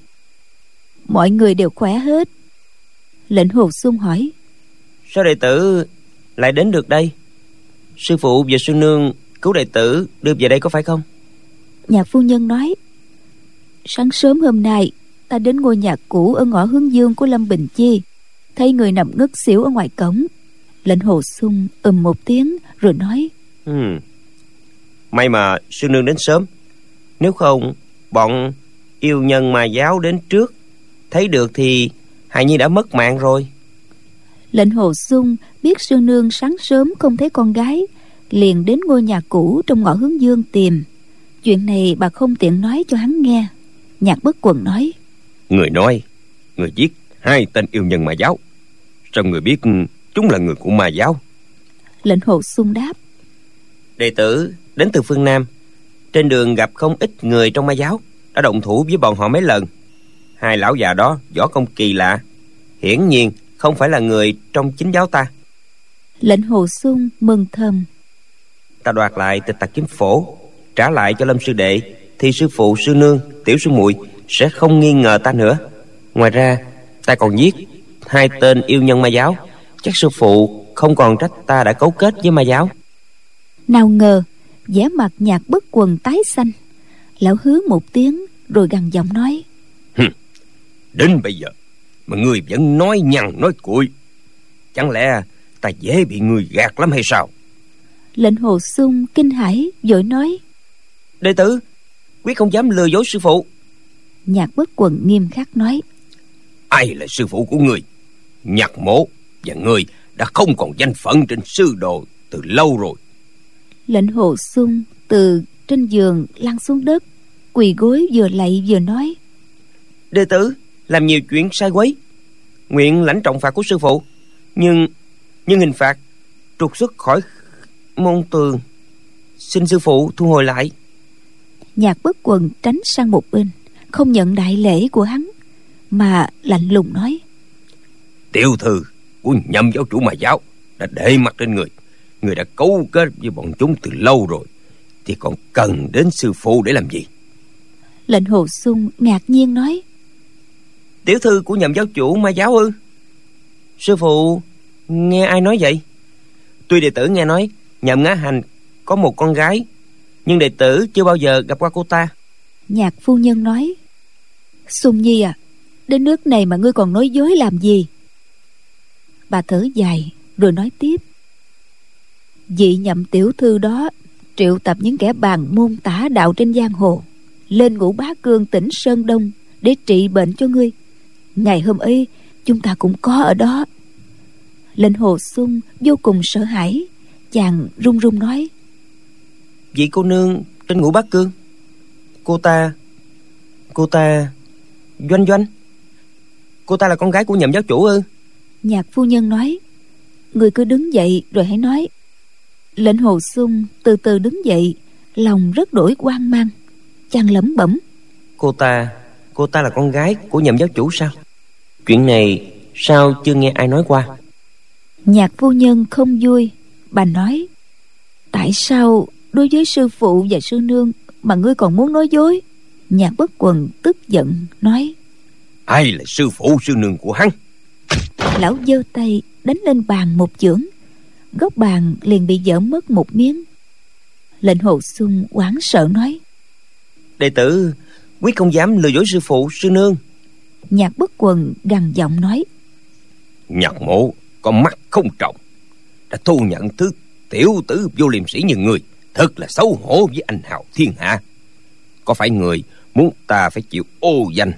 Mọi người đều khỏe hết. Lệnh Hồ Xuân hỏi: Sao đệ tử lại đến được đây? Sư phụ và sư nương cứu đệ tử đưa về đây có phải không? Nhạc phu nhân nói: Sáng sớm hôm nay ta đến ngôi nhà cũ ở ngõ Hướng Dương của Lâm Bình Chi, thấy người nằm ngất xỉu ở ngoài cổng. Lệnh Hồ Xuân ừm một tiếng rồi nói: ừ. May mà sư nương đến sớm, nếu không bọn yêu nhân ma giáo đến trước, thấy được thì hài nhi đã mất mạng rồi. Lệnh Hồ Xuân biết sư nương sáng sớm không thấy con gái, liền đến ngôi nhà cũ trong ngõ Hướng Dương tìm. Chuyện này bà không tiện nói cho hắn nghe. Nhạc Bất Quần nói: Người nói người giết hai tên yêu nhân ma giáo, sao người biết chúng là người của ma giáo? Lệnh Hồ Xuân đáp: Đệ tử đến từ phương Nam, trên đường gặp không ít người trong ma giáo, đã động thủ với bọn họ mấy lần. Hai lão già đó võ công kỳ lạ, hiển nhiên không phải là người trong chính giáo ta. Lệnh Hồ Xuân mừng thầm: Ta đoạt lại Tịch Tà kiếm phổ, trả lại cho Lâm sư đệ, thì sư phụ sư nương tiểu sư muội sẽ không nghi ngờ ta nữa. Ngoài ra ta còn giết hai tên yêu nhân ma giáo, chắc sư phụ không còn trách ta đã cấu kết với ma giáo. Nào ngờ vẻ mặt Nhạc Bất Quần tái xanh. Lão hứ một tiếng rồi gằn giọng nói: Đến bây giờ mà ngươi vẫn nói nhằng nói cuội, chẳng lẽ ta dễ bị ngươi gạt lắm hay sao? Lệnh Hồ Xuân kinh hãi vội nói: Đệ tử quyết không dám lừa dối sư phụ. Nhạc Bất Quần nghiêm khắc nói: Ai là sư phụ của ngươi? Nhạc mổ và ngươi đã không còn danh phận trên sư đồ từ lâu rồi. Lệnh Hồ Xuân từ trên giường lăn xuống đất, quỳ gối vừa lạy vừa nói: Đệ tử làm nhiều chuyện sai quấy, nguyện lãnh trọng phạt của sư phụ, nhưng nhưng hình phạt trục xuất khỏi môn tường, xin sư phụ thu hồi lại. Nhạc Bất Quần tránh sang một bên, không nhận đại lễ của hắn, mà lạnh lùng nói: Tiểu thư của Nhâm giáo chủ ma giáo đã để mặt trên người, người đã cấu kết với bọn chúng từ lâu rồi, thì còn cần đến sư phụ để làm gì? Lệnh Hồ Xuân ngạc nhiên nói: Tiểu thư của Nhậm giáo chủ ma giáo ư? Sư phụ nghe ai nói vậy? Tuy đệ tử nghe nói Nhậm Ngã Hành có một con gái, nhưng đệ tử chưa bao giờ gặp qua cô ta. Nhạc phu nhân nói: Xuân Nhi à, đến nước này mà ngươi còn nói dối làm gì? Bà thở dài rồi nói tiếp: Vị Nhậm tiểu thư đó triệu tập những kẻ bàn môn tả đạo trên giang hồ lên Ngũ Bá Cương tỉnh Sơn Đông để trị bệnh cho ngươi. Ngày hôm ấy chúng ta cũng có ở đó. Lệnh Hồ Xuân vô cùng sợ hãi, chàng run run nói: Vị cô nương trên Ngũ Bá Cương, cô ta cô ta Doanh Doanh, cô ta là con gái của Nhậm giáo chủ ư? Nhạc phu nhân nói: Ngươi cứ đứng dậy rồi hãy nói. Lệnh Hồ Xuân từ từ đứng dậy, lòng rất đổi hoang mang. Chàng lẩm bẩm: Cô ta, cô ta là con gái của nhậm giáo chủ sao? Chuyện này sao chưa nghe ai nói qua? Nhạc phu nhân không vui. Bà nói: Tại sao đối với sư phụ và sư nương mà ngươi còn muốn nói dối? Nhạc Bất Quần tức giận nói: Ai là sư phụ sư nương của hắn? Lão giơ tay đánh lên bàn một chưởng, góc bàn liền bị vỡ mất một miếng. Lệnh Hồ Xuân hoảng sợ nói: Đệ tử quyết không dám lừa dối sư phụ sư nương. Nhạc Bất Quần gằn giọng nói: Nhạc mộ con mắt không trọng, đã thu nhận thứ tiểu tử vô liêm sĩ như người, thật là xấu hổ với anh hào thiên hạ. Có phải người muốn ta phải chịu ô danh?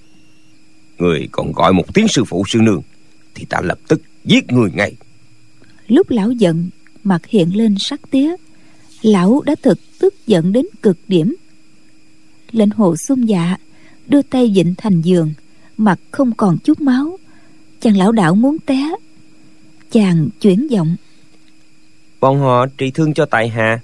Người còn gọi một tiếng sư phụ sư nương thì ta lập tức giết người ngay. Lúc lão giận, mặt hiện lên sắc tía. Lão đã thực tức giận đến cực điểm. Lệnh Hồ Xuân dạ đưa tay vịn thành giường, mặt không còn chút máu. Chàng lão đảo muốn té. Chàng chuyển giọng: Bọn họ trị thương cho tại hạ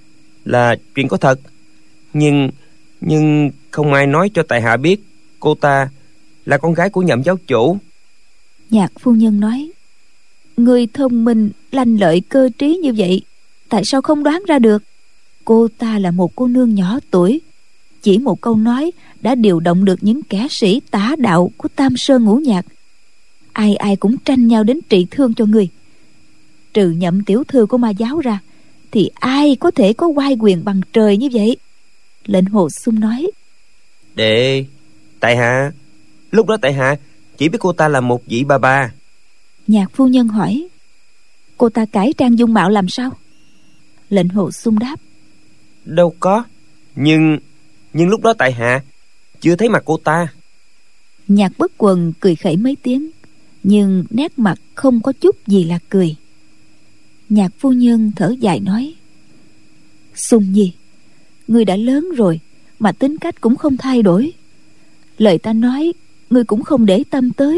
là chuyện có thật, nhưng nhưng không ai nói cho tại hạ biết cô ta là con gái của nhậm giáo chủ. Nhạc phu nhân nói: Người thông minh lanh lợi cơ trí như vậy, tại sao không đoán ra được? Cô ta là một cô nương nhỏ tuổi, chỉ một câu nói đã điều động được những kẻ sĩ tả đạo của Tam Sơn Ngũ Nhạc. Ai ai cũng tranh nhau đến trị thương cho người. Trừ nhậm tiểu thư của ma giáo ra thì ai có thể có oai quyền bằng trời như vậy? Lệnh Hồ Xuân nói: Đệ, tại hạ lúc đó tại hạ chỉ biết cô ta là một vị bà bà. Nhạc phu nhân hỏi: Cô ta cải trang dung mạo làm sao? Lệnh Hồ Xuân đáp: Đâu có, nhưng nhưng lúc đó tại hạ chưa thấy mặt cô ta. Nhạc Bất Quần cười khẩy mấy tiếng, nhưng nét mặt không có chút gì là cười. Nhạc phu nhân thở dài nói: Xuân Nhi, ngươi đã lớn rồi mà tính cách cũng không thay đổi. Lời ta nói ngươi cũng không để tâm tới.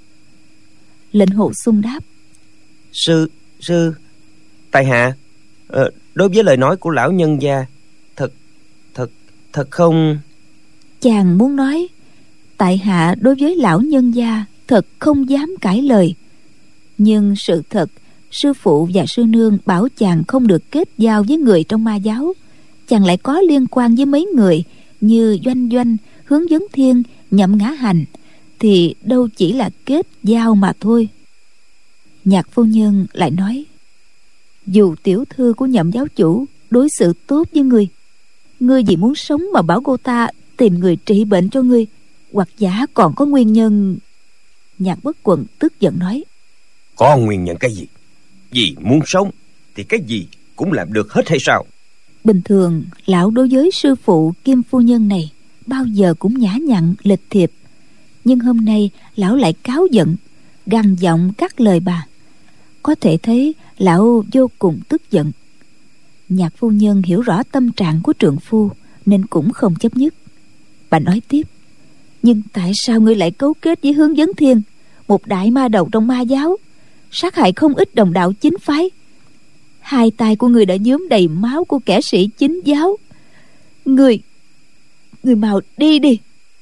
Lệnh Hồ Xuân đáp: Sư, sư, tại hạ ờ, đối với lời nói của lão nhân gia thật, thật, thật không... Chàng muốn nói tại hạ đối với lão nhân gia thật không dám cãi lời, nhưng sự thật sư phụ và sư nương bảo chàng không được kết giao với người trong ma giáo. Chàng lại có liên quan với mấy người như Doanh Doanh, Hướng Vấn Thiên, Nhậm Ngã Hành, thì đâu chỉ là kết giao mà thôi. Nhạc phu nhân lại nói: Dù tiểu thư của nhậm giáo chủ đối xử tốt với ngươi, ngươi vì muốn sống mà bảo cô ta tìm người trị bệnh cho ngươi, hoặc giả còn có nguyên nhân. Nhạc Bất Quần tức giận nói: Có nguyên nhân cái gì? Vì muốn sống thì cái gì cũng làm được hết hay sao? Bình thường lão đối với sư phụ Kim phu nhân này bao giờ cũng nhã nhặn lịch thiệp, nhưng hôm nay lão lại cáu giận, gằn giọng cắt lời bà. Có thể thấy lão vô cùng tức giận. Nhạc phu nhân hiểu rõ tâm trạng của trượng phu nên cũng không chấp nhất. Bà nói tiếp: Nhưng tại sao ngươi lại cấu kết với Hướng Vấn Thiên, một đại ma đầu trong ma giáo, sát hại không ít đồng đạo chính phái? Hai tay của ngươi đã nhuốm đầy máu của kẻ sĩ chính giáo. Ngươi Ngươi mau đi đi.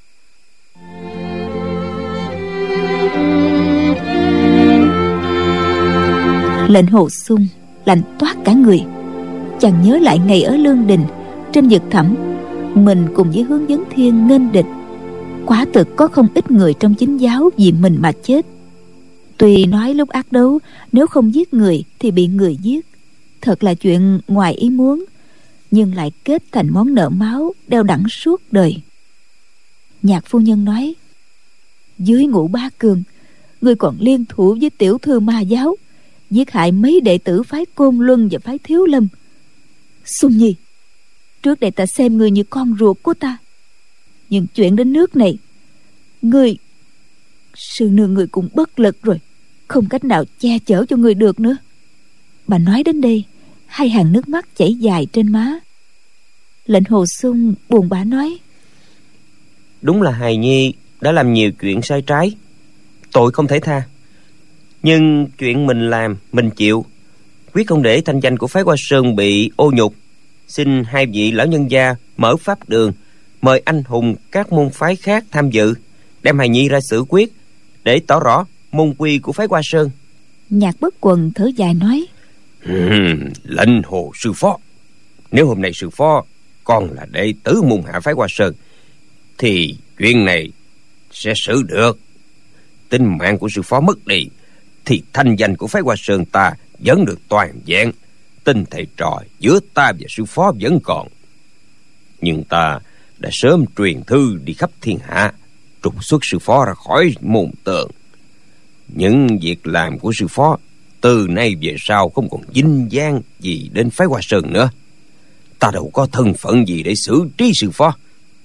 Lệnh Hồ Xuân lạnh toát cả người. Chàng nhớ lại ngày ở Lương Đình, trên vực thẳm, mình cùng với Hướng Vấn Thiên nghênh địch. Quả thực có không ít người trong chính giáo vì mình mà chết. Tuy nói lúc ác đấu, nếu không giết người thì bị người giết, thật là chuyện ngoài ý muốn, nhưng lại kết thành món nợ máu đeo đẳng suốt đời. Nhạc phu nhân nói: Dưới Ngũ Bá Cường, ngươi còn liên thủ với tiểu thư ma giáo, giết hại mấy đệ tử phái Côn Luân và phái Thiếu Lâm. Xuân Nhi, trước đây ta xem ngươi như con ruột của ta, nhưng chuyện đến nước này, ngươi sư nương ngươi cũng bất lực rồi, không cách nào che chở cho ngươi được nữa. Bà nói đến đây, hai hàng nước mắt chảy dài trên má. Lệnh Hồ Xuân buồn bã nói: Đúng là hài nhi đã làm nhiều chuyện sai trái, tội không thể tha. Nhưng chuyện mình làm mình chịu, quyết không để thanh danh của phái Hoa Sơn bị ô nhục. Xin hai vị lão nhân gia mở pháp đường, mời anh hùng các môn phái khác tham dự, đem hài nhi ra xử quyết, để tỏ rõ môn quy của phái Hoa Sơn. Nhạc Bất Quần thở dài nói: Lệnh Hồ sư phó, nếu hôm nay sư phó còn là đệ tử môn hạ phái Hoa Sơn, thì chuyện này sẽ xử được. Tính mạng của sư phó mất đi, thì thanh danh của phái Hoa Sơn ta vẫn được toàn vẹn. Tình thầy trò giữa ta và sư phó vẫn còn. Nhưng ta đã sớm truyền thư đi khắp thiên hạ, trục xuất sư phó ra khỏi môn tường. Những việc làm của sư phó từ nay về sau không còn dính dáng gì đến phái Hoa Sơn nữa. Ta đâu có thân phận gì để xử trí sư phó.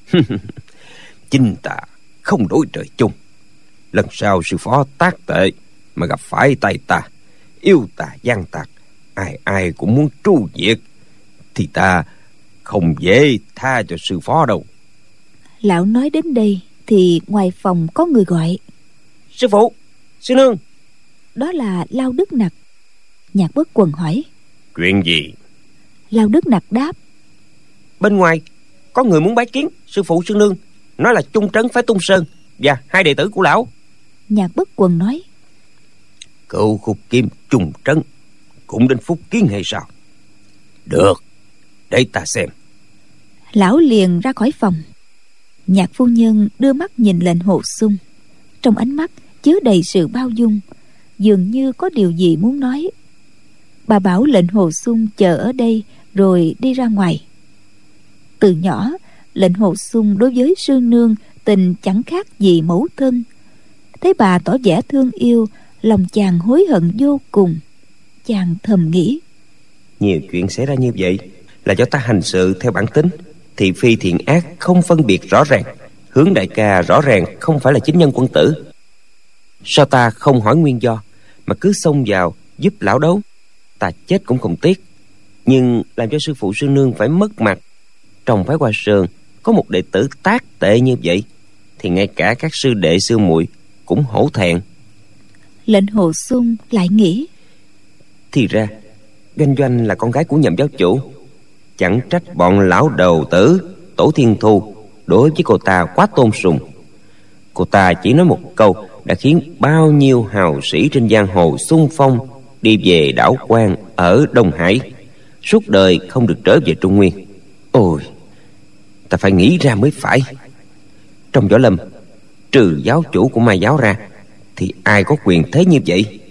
Chính ta không đối trời chung. Lần sau sư phó tác tệ mà gặp phải tay ta, yêu tà gian tặc, ai ai cũng muốn tru diệt, thì ta không dễ tha cho sư phó đâu. Lão nói đến đây thì ngoài phòng có người gọi: Sư phụ, sư nương. Đó là Lao Đức Nặc. Nhạc Bất Quần hỏi: Chuyện gì? Lao Đức Nặc đáp: Bên ngoài có người muốn bái kiến sư phụ sư nương, nói là chung trấn phái Tung Sơn và hai đệ tử của lão. Nhạc Bất Quần nói: Cựu Khúc Kim chung trấn cũng đến phúc kiến hay sao? Được, để ta xem. Lão liền ra khỏi phòng. Nhạc phu nhân đưa mắt nhìn lệnh Hồ Xung, trong ánh mắt chứa đầy sự bao dung, dường như có điều gì muốn nói. Bà bảo lệnh Hồ Xung chờ ở đây rồi đi ra ngoài. Từ nhỏ, lệnh Hồ Xung đối với sư nương tình chẳng khác gì mẫu thân. Thấy bà tỏ vẻ thương yêu, lòng chàng hối hận vô cùng. Chàng thầm nghĩ: Nhiều chuyện xảy ra như vậy là do ta hành sự theo bản tính, thị phi thiện ác không phân biệt rõ ràng. Hướng đại ca rõ ràng không phải là chính nhân quân tử. Sao ta không hỏi nguyên do mà cứ xông vào giúp lão đấu? Ta chết cũng không tiếc. Nhưng làm cho sư phụ sư nương phải mất mặt. Trong phái Hoa Sơn có một đệ tử tác tệ như vậy, thì ngay cả các sư đệ sư muội cũng hổ thẹn. Lệnh Hồ Xung lại nghĩ: Thì ra Doanh Doanh là con gái của nhậm giáo chủ. Chẳng trách bọn lão đầu tử Tổ Thiên Thu đối với cô ta quá tôn sùng. Cô ta chỉ nói một câu đã khiến bao nhiêu hào sĩ trên giang hồ xung phong đi về đảo quan ở Đông Hải, suốt đời không được trở về Trung Nguyên. Ôi, ta phải nghĩ ra mới phải. Trong võ lâm, trừ giáo chủ của Mai giáo ra, thì ai có quyền thế như vậy?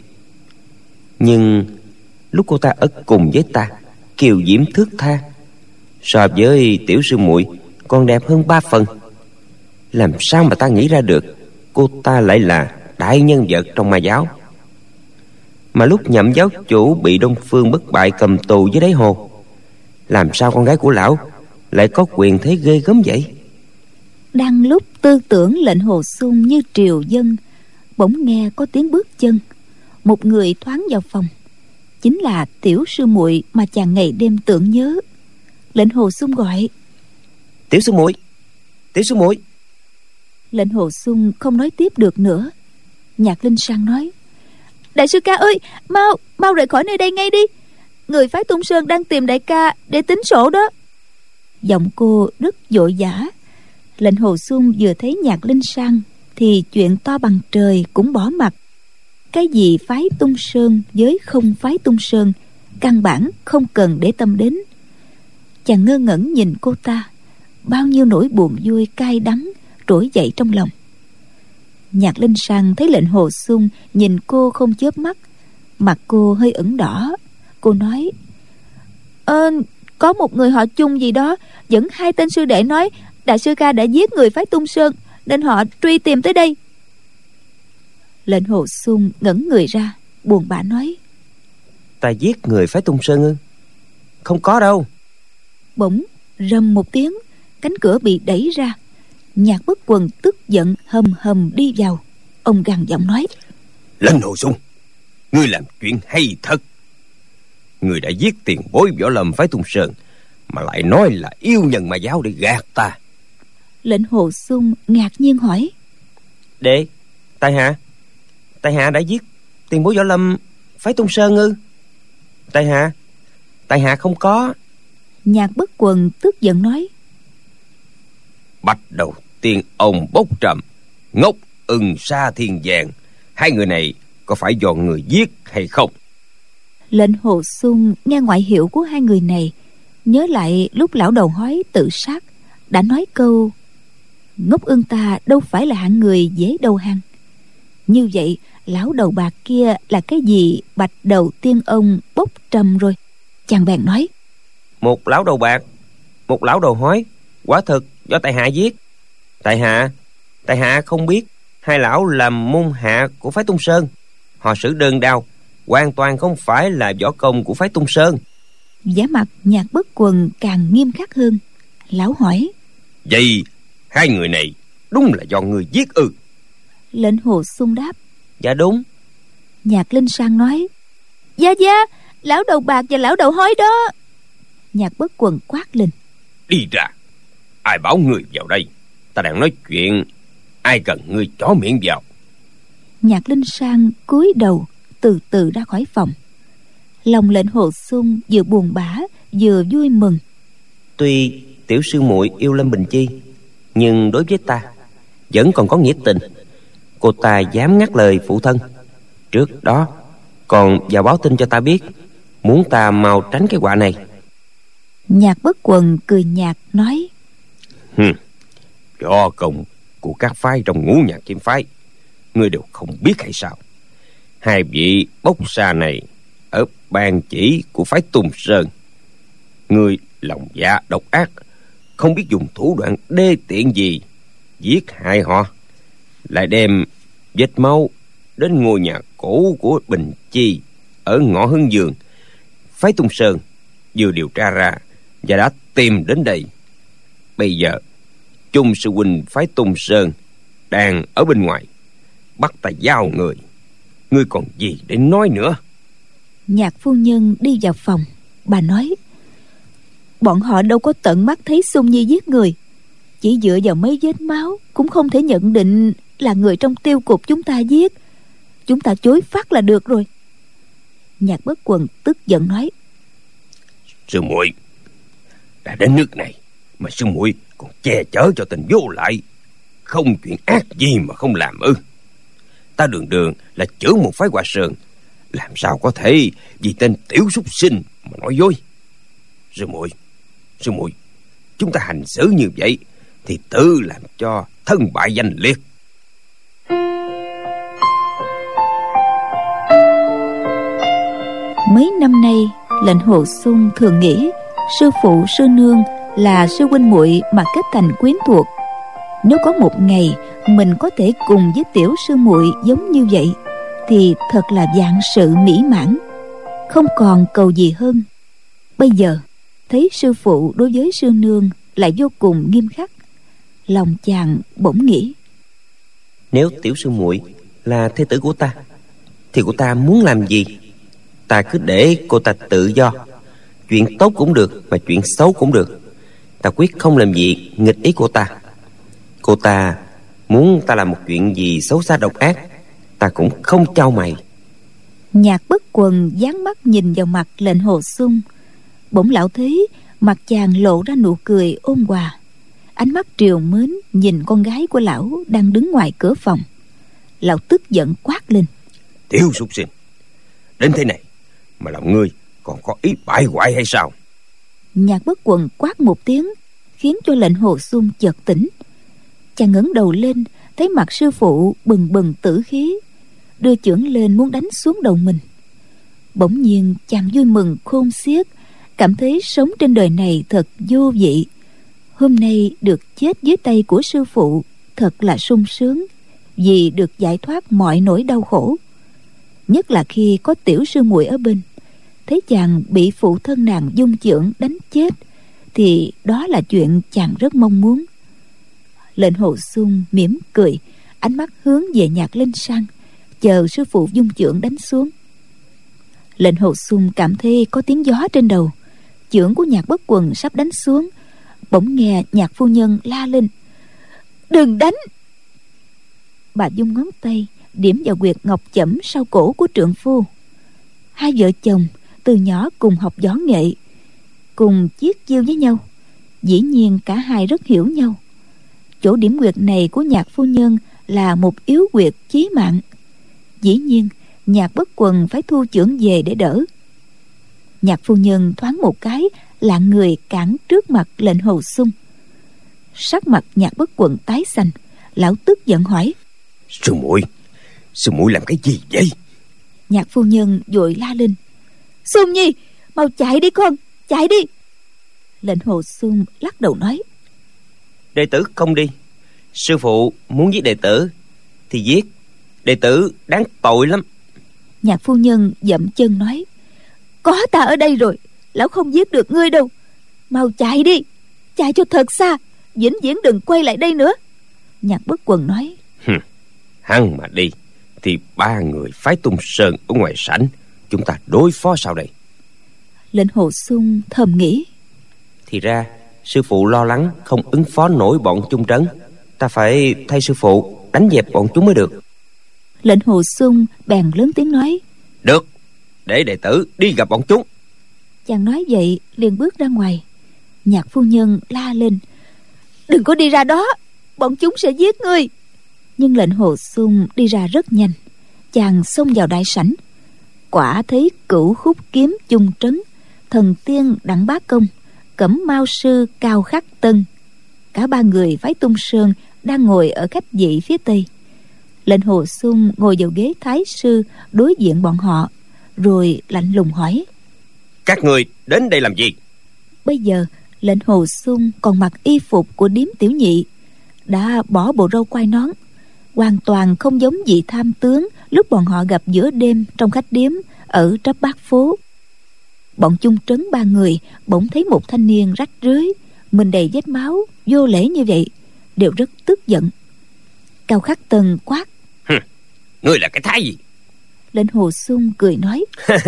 Nhưng lúc cô ta ở cùng với ta, kiều diễm thước tha, so với tiểu sư muội còn đẹp hơn ba phần. Làm sao mà ta nghĩ ra được cô ta lại là đại nhân vật trong Mai giáo? Mà lúc nhậm giáo chủ bị Đông Phương Bất Bại cầm tù dưới đáy hồ, làm sao con gái của lão lại có quyền thế ghê gớm vậy? Đang lúc tư tưởng lệnh Hồ Xung như triều dân, bỗng nghe có tiếng bước chân. Một người thoáng vào phòng, chính là tiểu sư muội mà chàng ngày đêm tưởng nhớ. Lệnh Hồ Xung gọi: Tiểu sư muội, tiểu sư muội. Lệnh Hồ Xung không nói tiếp được nữa. Nhạc Linh Sang nói: Đại sư ca ơi, mau mau rời khỏi nơi đây ngay đi. Người phái Tung Sơn đang tìm đại ca để tính sổ đó. Giọng cô rất vội vã. Lệnh Hồ Xung vừa thấy Nhạc Linh Sang thì chuyện to bằng trời cũng bỏ mặt. Cái gì phái Tung Sơn với không phái Tung Sơn, căn bản không cần để tâm đến. Chàng ngơ ngẩn nhìn cô ta, bao nhiêu nỗi buồn vui cay đắng trỗi dậy trong lòng. Nhạc Linh Sang thấy lệnh Hồ Xung nhìn cô không chớp mắt, mặt cô hơi ửng đỏ. Cô nói: Ờ, có một người họ chung gì đó dẫn hai tên sư đệ nói đại sư ca đã giết người phái Tung Sơn, nên họ truy tìm tới đây. Lệnh Hồ Xung ngẩn người ra, buồn bã nói: Ta giết người phái Tung Sơn ư? Không có đâu. Bỗng rầm một tiếng, cánh cửa bị đẩy ra. Nhạc Bất Quần tức giận hầm hầm đi vào. Ông gằn giọng nói: Lệnh Hồ Xung, ngươi làm chuyện hay thật. Ngươi đã giết tiền bối võ lâm phái Tung Sơn, mà lại nói là yêu nhân Mai giáo để gạt ta. Lệnh Hồ Xung ngạc nhiên hỏi: Đệ, tại hạ Tại hạ đã giết tiền bối võ lâm phái Tung Sơn ư? Tại hạ Tại hạ không có. Nhạc Bất Quần tức giận nói: Bạch Đầu Tiên Ông Bốc Trầm, Ngốc Ưng Sa Thiên Giang, hai người này có phải do người giết hay không? Lệnh Hồ Xung nghe ngoại hiệu của hai người này, nhớ lại lúc lão đầu hói tự sát đã nói câu: Ngốc Ưng ta đâu phải là hạng người dễ đầu hàng. Như vậy lão đầu bạc kia là cái gì Bạch Đầu Tiên Ông Bốc Trầm rồi. Chàng bèn nói: Một lão đầu bạc, một lão đầu hói, quả thực do tại hạ giết. Tại hạ Tại hạ không biết hai lão làm môn hạ của phái Tung Sơn. Họ sử đơn đao hoàn toàn không phải là võ công của phái Tung Sơn. Vẻ mặt Nhạc Bất Quần càng nghiêm khắc hơn. Lão hỏi: Vậy hai người này đúng là do người giết ư? Lệnh Hồ Xung đáp: Dạ đúng. Nhạc Linh Sang nói: Gia Gia, lão đầu bạc và lão đầu hói đó. Nhạc Bất Quần quát lên: Đi ra! Ai bảo người vào đây? Ta đang nói chuyện, ai cần ngươi chó miệng vào? Nhạc Linh Sang cúi đầu từ từ ra khỏi phòng. Lòng Lệnh Hồ Xung vừa buồn bã vừa vui mừng. Tuy tiểu sư muội yêu Lâm Bình Chi, nhưng đối với ta vẫn còn có nghĩa tình. Cô ta dám ngắt lời phụ thân, trước đó còn vào báo tin cho ta biết, muốn ta mau tránh cái họa này. Nhạc Bất Quần cười nhạt nói: Hừm, võ công của các phái trong Ngũ Nhạc Kiếm phái ngươi đều không biết hay sao? Hai vị bốc xa này ở ban chỉ của phái Tung Sơn, ngươi lòng dạ độc ác, không biết dùng thủ đoạn đê tiện gì giết hại họ, lại đem vết máu đến ngôi nhà cũ của Bình Chi ở ngõ Hưng Dương. Phái Tung Sơn vừa điều tra ra và đã tìm đến đây. Bây giờ Chung sư huynh phái Tung Sơn đang ở bên ngoài, bắt ta giao người, ngươi còn gì để nói nữa? Nhạc phu nhân đi vào phòng. Bà nói: Bọn họ đâu có tận mắt thấy Xung Nhi giết người, chỉ dựa vào mấy vết máu cũng không thể nhận định là người trong tiêu cục chúng ta giết. Chúng ta chối phát là được rồi. Nhạc Bất Quần tức giận nói: Sư muội, đã đến nước này mà sư muội còn che chở cho tình vô lại, không chuyện ác gì mà không làm ư? Ta đường đường là trưởng một phái Hoa Sơn, làm sao có thể vì tên tiểu súc sinh mà nói dối? Sư muội, sư muội, chúng ta hành xử như vậy thì tự làm cho thân bại danh liệt. Mấy năm nay Lệnh Hồ Xung thường nghĩ sư phụ sư nương là sư huynh muội mà kết thành quyến thuộc. Nếu có một ngày mình có thể cùng với tiểu sư muội giống như vậy thì thật là vạn sự mỹ mãn, không còn cầu gì hơn. Bây giờ thấy sư phụ đối với sư nương lại vô cùng nghiêm khắc, lòng chàng bỗng nghĩ: Nếu tiểu sư muội là thê tử của ta thì cô ta muốn làm gì, ta cứ để cô ta tự do. Chuyện tốt cũng được mà chuyện xấu cũng được, ta quyết không làm gì nghịch ý cô ta. Cô ta muốn ta làm một chuyện gì xấu xa độc ác, ta cũng không trao mày. Nhạc Bất Quần dán mắt nhìn vào mặt Lệnh Hồ Xung. Bỗng lão thấy mặt chàng lộ ra nụ cười ôn hòa, ánh mắt triều mến nhìn con gái của lão đang đứng ngoài cửa phòng. Lão tức giận quát lên: Tiểu súc sinh, đến thế này mà lòng ngươi còn có ý bại hoại hay sao? Nhạc Bất Quần quát một tiếng khiến cho Lệnh Hồ Xung chợt tỉnh. Chàng ngẩng đầu lên thấy mặt sư phụ bừng bừng tử khí, đưa chưởng lên muốn đánh xuống đầu mình. Bỗng nhiên chàng vui mừng khôn xiết, cảm thấy sống trên đời này thật vô vị. Hôm nay được chết dưới tay của sư phụ thật là sung sướng, vì được giải thoát mọi nỗi đau khổ. Nhất là khi có tiểu sư muội ở bên, thấy chàng bị phụ thân nàng dung chưởng đánh chết thì đó là chuyện chàng rất mong muốn. Lệnh Hồ Xung mỉm cười, ánh mắt hướng về Nhạc Linh Sang, chờ sư phụ dung chưởng đánh xuống. Lệnh Hồ Xung cảm thấy có tiếng gió trên đầu, chưởng của Nhạc Bất Quần sắp đánh xuống, bỗng nghe Nhạc phu nhân la lên: Đừng đánh! Bà dung ngón tay điểm vào huyệt ngọc chẩm sau cổ của trượng phu. Hai vợ chồng từ nhỏ cùng học võ nghệ, cùng chiết chiêu với nhau. Dĩ nhiên cả hai rất hiểu nhau. Chỗ điểm quyệt này của Nhạc phu nhân là một yếu quyệt chí mạng. Dĩ nhiên Nhạc Bất Quần phải thu chưởng về để đỡ. Nhạc phu nhân thoáng một cái lạng người cản trước mặt lệnh Hồ Xung. Sắc mặt Nhạc Bất Quần tái xanh. Lão tức giận hỏi: Sư muội, sư muội làm cái gì vậy? Nhạc phu nhân vội la lên: Xung Nhi, mau chạy đi con, chạy đi. Lệnh Hồ Xung lắc đầu nói: Đệ tử không đi. Sư phụ muốn giết đệ tử thì giết, đệ tử đáng tội lắm. Nhạc phu nhân dậm chân nói: Có ta ở đây rồi, lão không giết được ngươi đâu. Mau chạy đi, chạy cho thật xa, vĩnh viễn đừng quay lại đây nữa. Nhạc Bất Quần nói: Hắn mà đi thì ba người phái Tung Sơn ở ngoài sảnh, chúng ta đối phó sao đây? Lệnh Hồ Xung thầm nghĩ: Thì ra sư phụ lo lắng không ứng phó nổi bọn chung trấn, ta phải thay sư phụ đánh dẹp bọn chúng mới được. Lệnh Hồ Xung bèn lớn tiếng nói: Được, để đệ tử đi gặp bọn chúng. Chàng nói vậy liền bước ra ngoài. Nhạc phu nhân la lên: Đừng có đi ra đó, bọn chúng sẽ giết ngươi. Nhưng lệnh Hồ Xung đi ra rất nhanh. Chàng xông vào đại sảnh, quả thấy Cửu Khúc Kiếm chung trấn, Thần Tiên Đặng Bá Công, Cẩm Mao Sư Cao Khắc Tân, cả ba người phái Tung Sơn đang ngồi ở khách vị phía tây. Lệnh Hồ Xung ngồi vào ghế thái sư đối diện bọn họ, rồi lạnh lùng hỏi: Các người đến đây làm gì? Bây giờ lệnh Hồ Xung còn mặc y phục của điếm tiểu nhị, đã bỏ bộ râu quai nón, hoàn toàn không giống vị tham tướng lúc bọn họ gặp giữa đêm trong khách điếm ở Trấp Bát Phố. Bọn chung trấn ba người bỗng thấy một thanh niên rách rưới, mình đầy vết máu, vô lễ như vậy, đều rất tức giận. Cao Khắc Tân quát: Ngươi là cái thái gì? Lệnh Hồ Xung cười nói: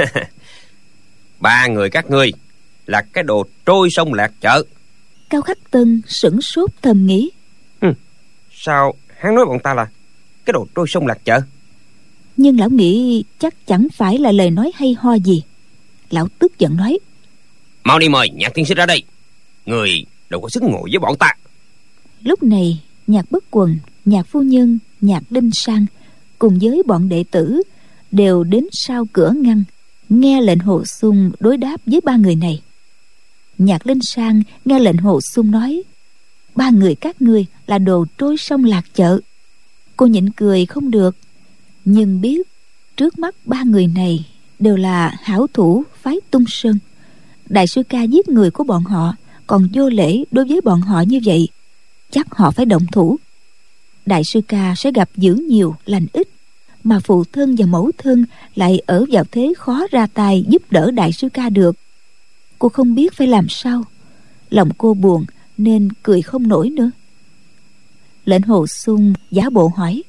Ba người các ngươi là cái đồ trôi sông lạc chợ. Cao Khắc Tân sửng sốt thầm nghĩ: Hừ, sao hắn nói bọn ta là cái đồ trôi sông lạc chợ? Nhưng lão nghĩ chắc chẳng phải là lời nói hay ho gì. Lão tức giận nói: Mau đi mời Nhạc tiên sinh ra đây, người đâu có xứng ngồi với bọn ta. Lúc này Nhạc Bất Quần, Nhạc phu nhân, Nhạc Linh Sang cùng với bọn đệ tử đều đến sau cửa ngăn, nghe lệnh Hồ Xung đối đáp với ba người này. Nhạc Linh Sang nghe lệnh Hồ Xung nói: Ba người các ngươi là đồ trôi sông lạc chợ. Cô nhịn cười không được, nhưng biết trước mắt ba người này đều là hảo thủ phái Tung Sơn. Đại sư ca giết người của bọn họ, còn vô lễ đối với bọn họ như vậy, chắc họ phải động thủ. Đại sư ca sẽ gặp dữ nhiều lành ít, mà phụ thân và mẫu thân lại ở vào thế khó ra tay giúp đỡ đại sư ca được. Cô không biết phải làm sao, lòng cô buồn nên cười không nổi nữa. Lệnh Hồ Xung giả bộ hỏi: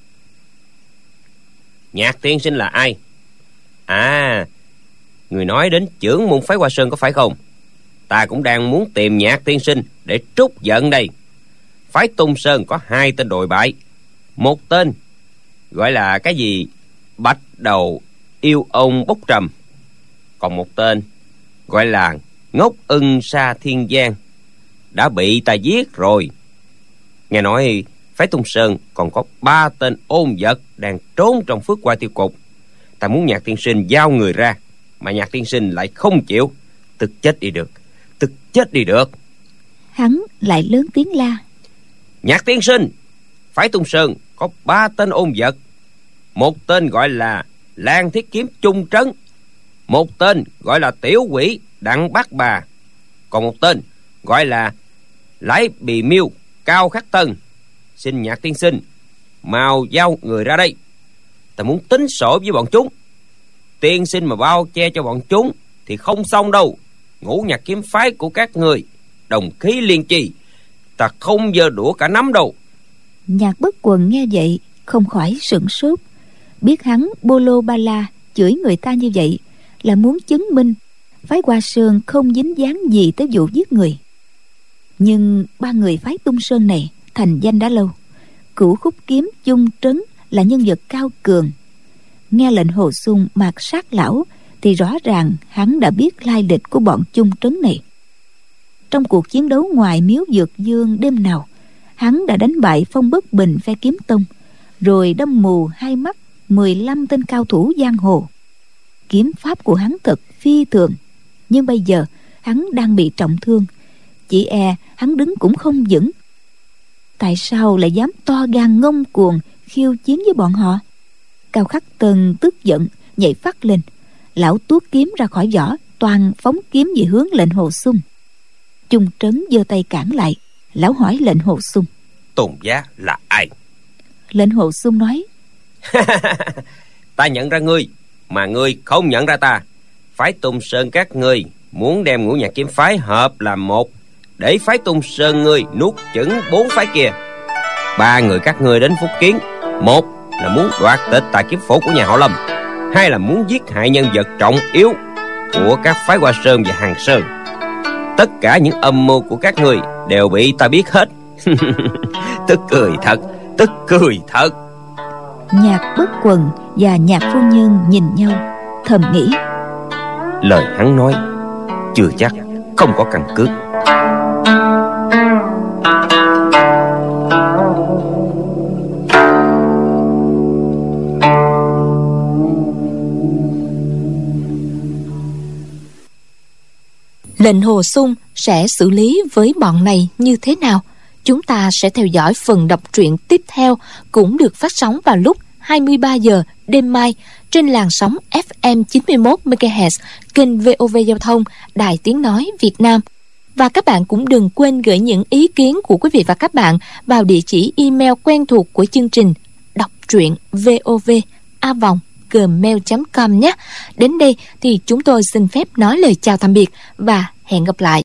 Nhạc tiên sinh là ai? À, người nói đến chưởng môn phái Hoa Sơn có phải không? Ta cũng đang muốn tìm Nhạc tiên sinh để trút giận đây. Phái Tung Sơn có hai tên đồi bại. Một tên gọi là cái gì Bạch Đầu Yêu Ông Bốc Trầm, còn một tên gọi là Ngốc Ưng Sa Thiên Giang đã bị ta giết rồi. Nghe nói phái Tung Sơn còn có ba tên ôn vật đang trốn trong phước qua tiêu cục. Ta muốn Nhạc tiên sinh giao người ra, mà Nhạc tiên sinh lại không chịu. Tức chết đi được, tức chết đi được. Hắn lại lớn tiếng la: Nhạc tiên sinh, phái Tung Sơn có ba tên ôn vật. Một tên gọi là Lan Thiết Kiếm Chung Trấn, một tên gọi là Tiểu Quỷ Đặng Bát Bà, còn một tên gọi là Lái Bì Miêu Cao Khắc Tân. Xin Nhạc tiên sinh mau giao người ra đây, ta muốn tính sổ với bọn chúng. Tiên sinh mà bao che cho bọn chúng thì không xong đâu. Ngũ Nhạc kiếm phái của các người đồng khí liên chi, ta không giơ đũa cả nắm đâu. Nhạc Bất Quần nghe vậy không khỏi sửng sốt, biết hắn bô lô ba la chửi người ta như vậy là muốn chứng minh phái Hoa Sơn không dính dáng gì tới vụ giết người. Nhưng ba người phái Tung Sơn này thành danh đã lâu. Cửu Khúc Kiếm Chung Trấn là nhân vật cao cường, nghe lệnh Hồ Xung mạt sát lão thì rõ ràng hắn đã biết lai lịch của bọn chung trấn này. Trong cuộc chiến đấu ngoài miếu Dược Dương đêm nào, hắn đã đánh bại Phong Bất Bình phe Kiếm Tông, rồi đâm mù hai mắt mười lăm tên cao thủ giang hồ. Kiếm pháp của hắn thật phi thường, nhưng bây giờ hắn đang bị trọng thương, chỉ e hắn đứng cũng không vững. Tại sao lại dám to gan ngông cuồng khiêu chiến với bọn họ? Cao Khắc Tần tức giận nhảy phát lên, lão tuốt kiếm ra khỏi vỏ, toàn phóng kiếm về hướng Lệnh Hồ Xung. Chung Trấn giơ tay cản lại. Lão hỏi Lệnh Hồ Xung: Tôn Giá là ai? Lệnh Hồ Xung nói: Ta nhận ra ngươi, mà ngươi không nhận ra ta. Phái Tung Sơn các ngươi muốn đem Ngũ Nhạc Kiếm phái hợp làm một, để phái Tung Sơn ngươi nuốt chửng bốn phái kia. Ba người các ngươi đến Phúc Kiến, một là muốn đoạt tịch Tà Kiếm Phổ của nhà họ Lâm, hai là muốn giết hại nhân vật trọng yếu của các phái Hoa Sơn và Hằng Sơn. Tất cả những âm mưu của các ngươi đều bị ta biết hết. Tức cười thật, tức cười thật. Nhạc Bất Quần và Nhạc Phu Nhân nhìn nhau, thầm nghĩ: lời hắn nói chưa chắc không có căn cứ. Lệnh Hồ Xung sẽ xử lý với bọn này như thế nào? Chúng ta sẽ theo dõi phần đọc truyện tiếp theo, cũng được phát sóng vào lúc hai mươi ba giờ đêm mai trên làn sóng ép em chín mươi mốt mê ga héc kênh vê o vê Giao thông, Đài Tiếng Nói Việt Nam. Và các bạn cũng đừng quên gửi những ý kiến của quý vị và các bạn vào địa chỉ email quen thuộc của chương trình đọc truyện vov a vòng gmail chấm com nhé. Đến đây thì chúng tôi xin phép nói lời chào tạm biệt và hẹn gặp lại.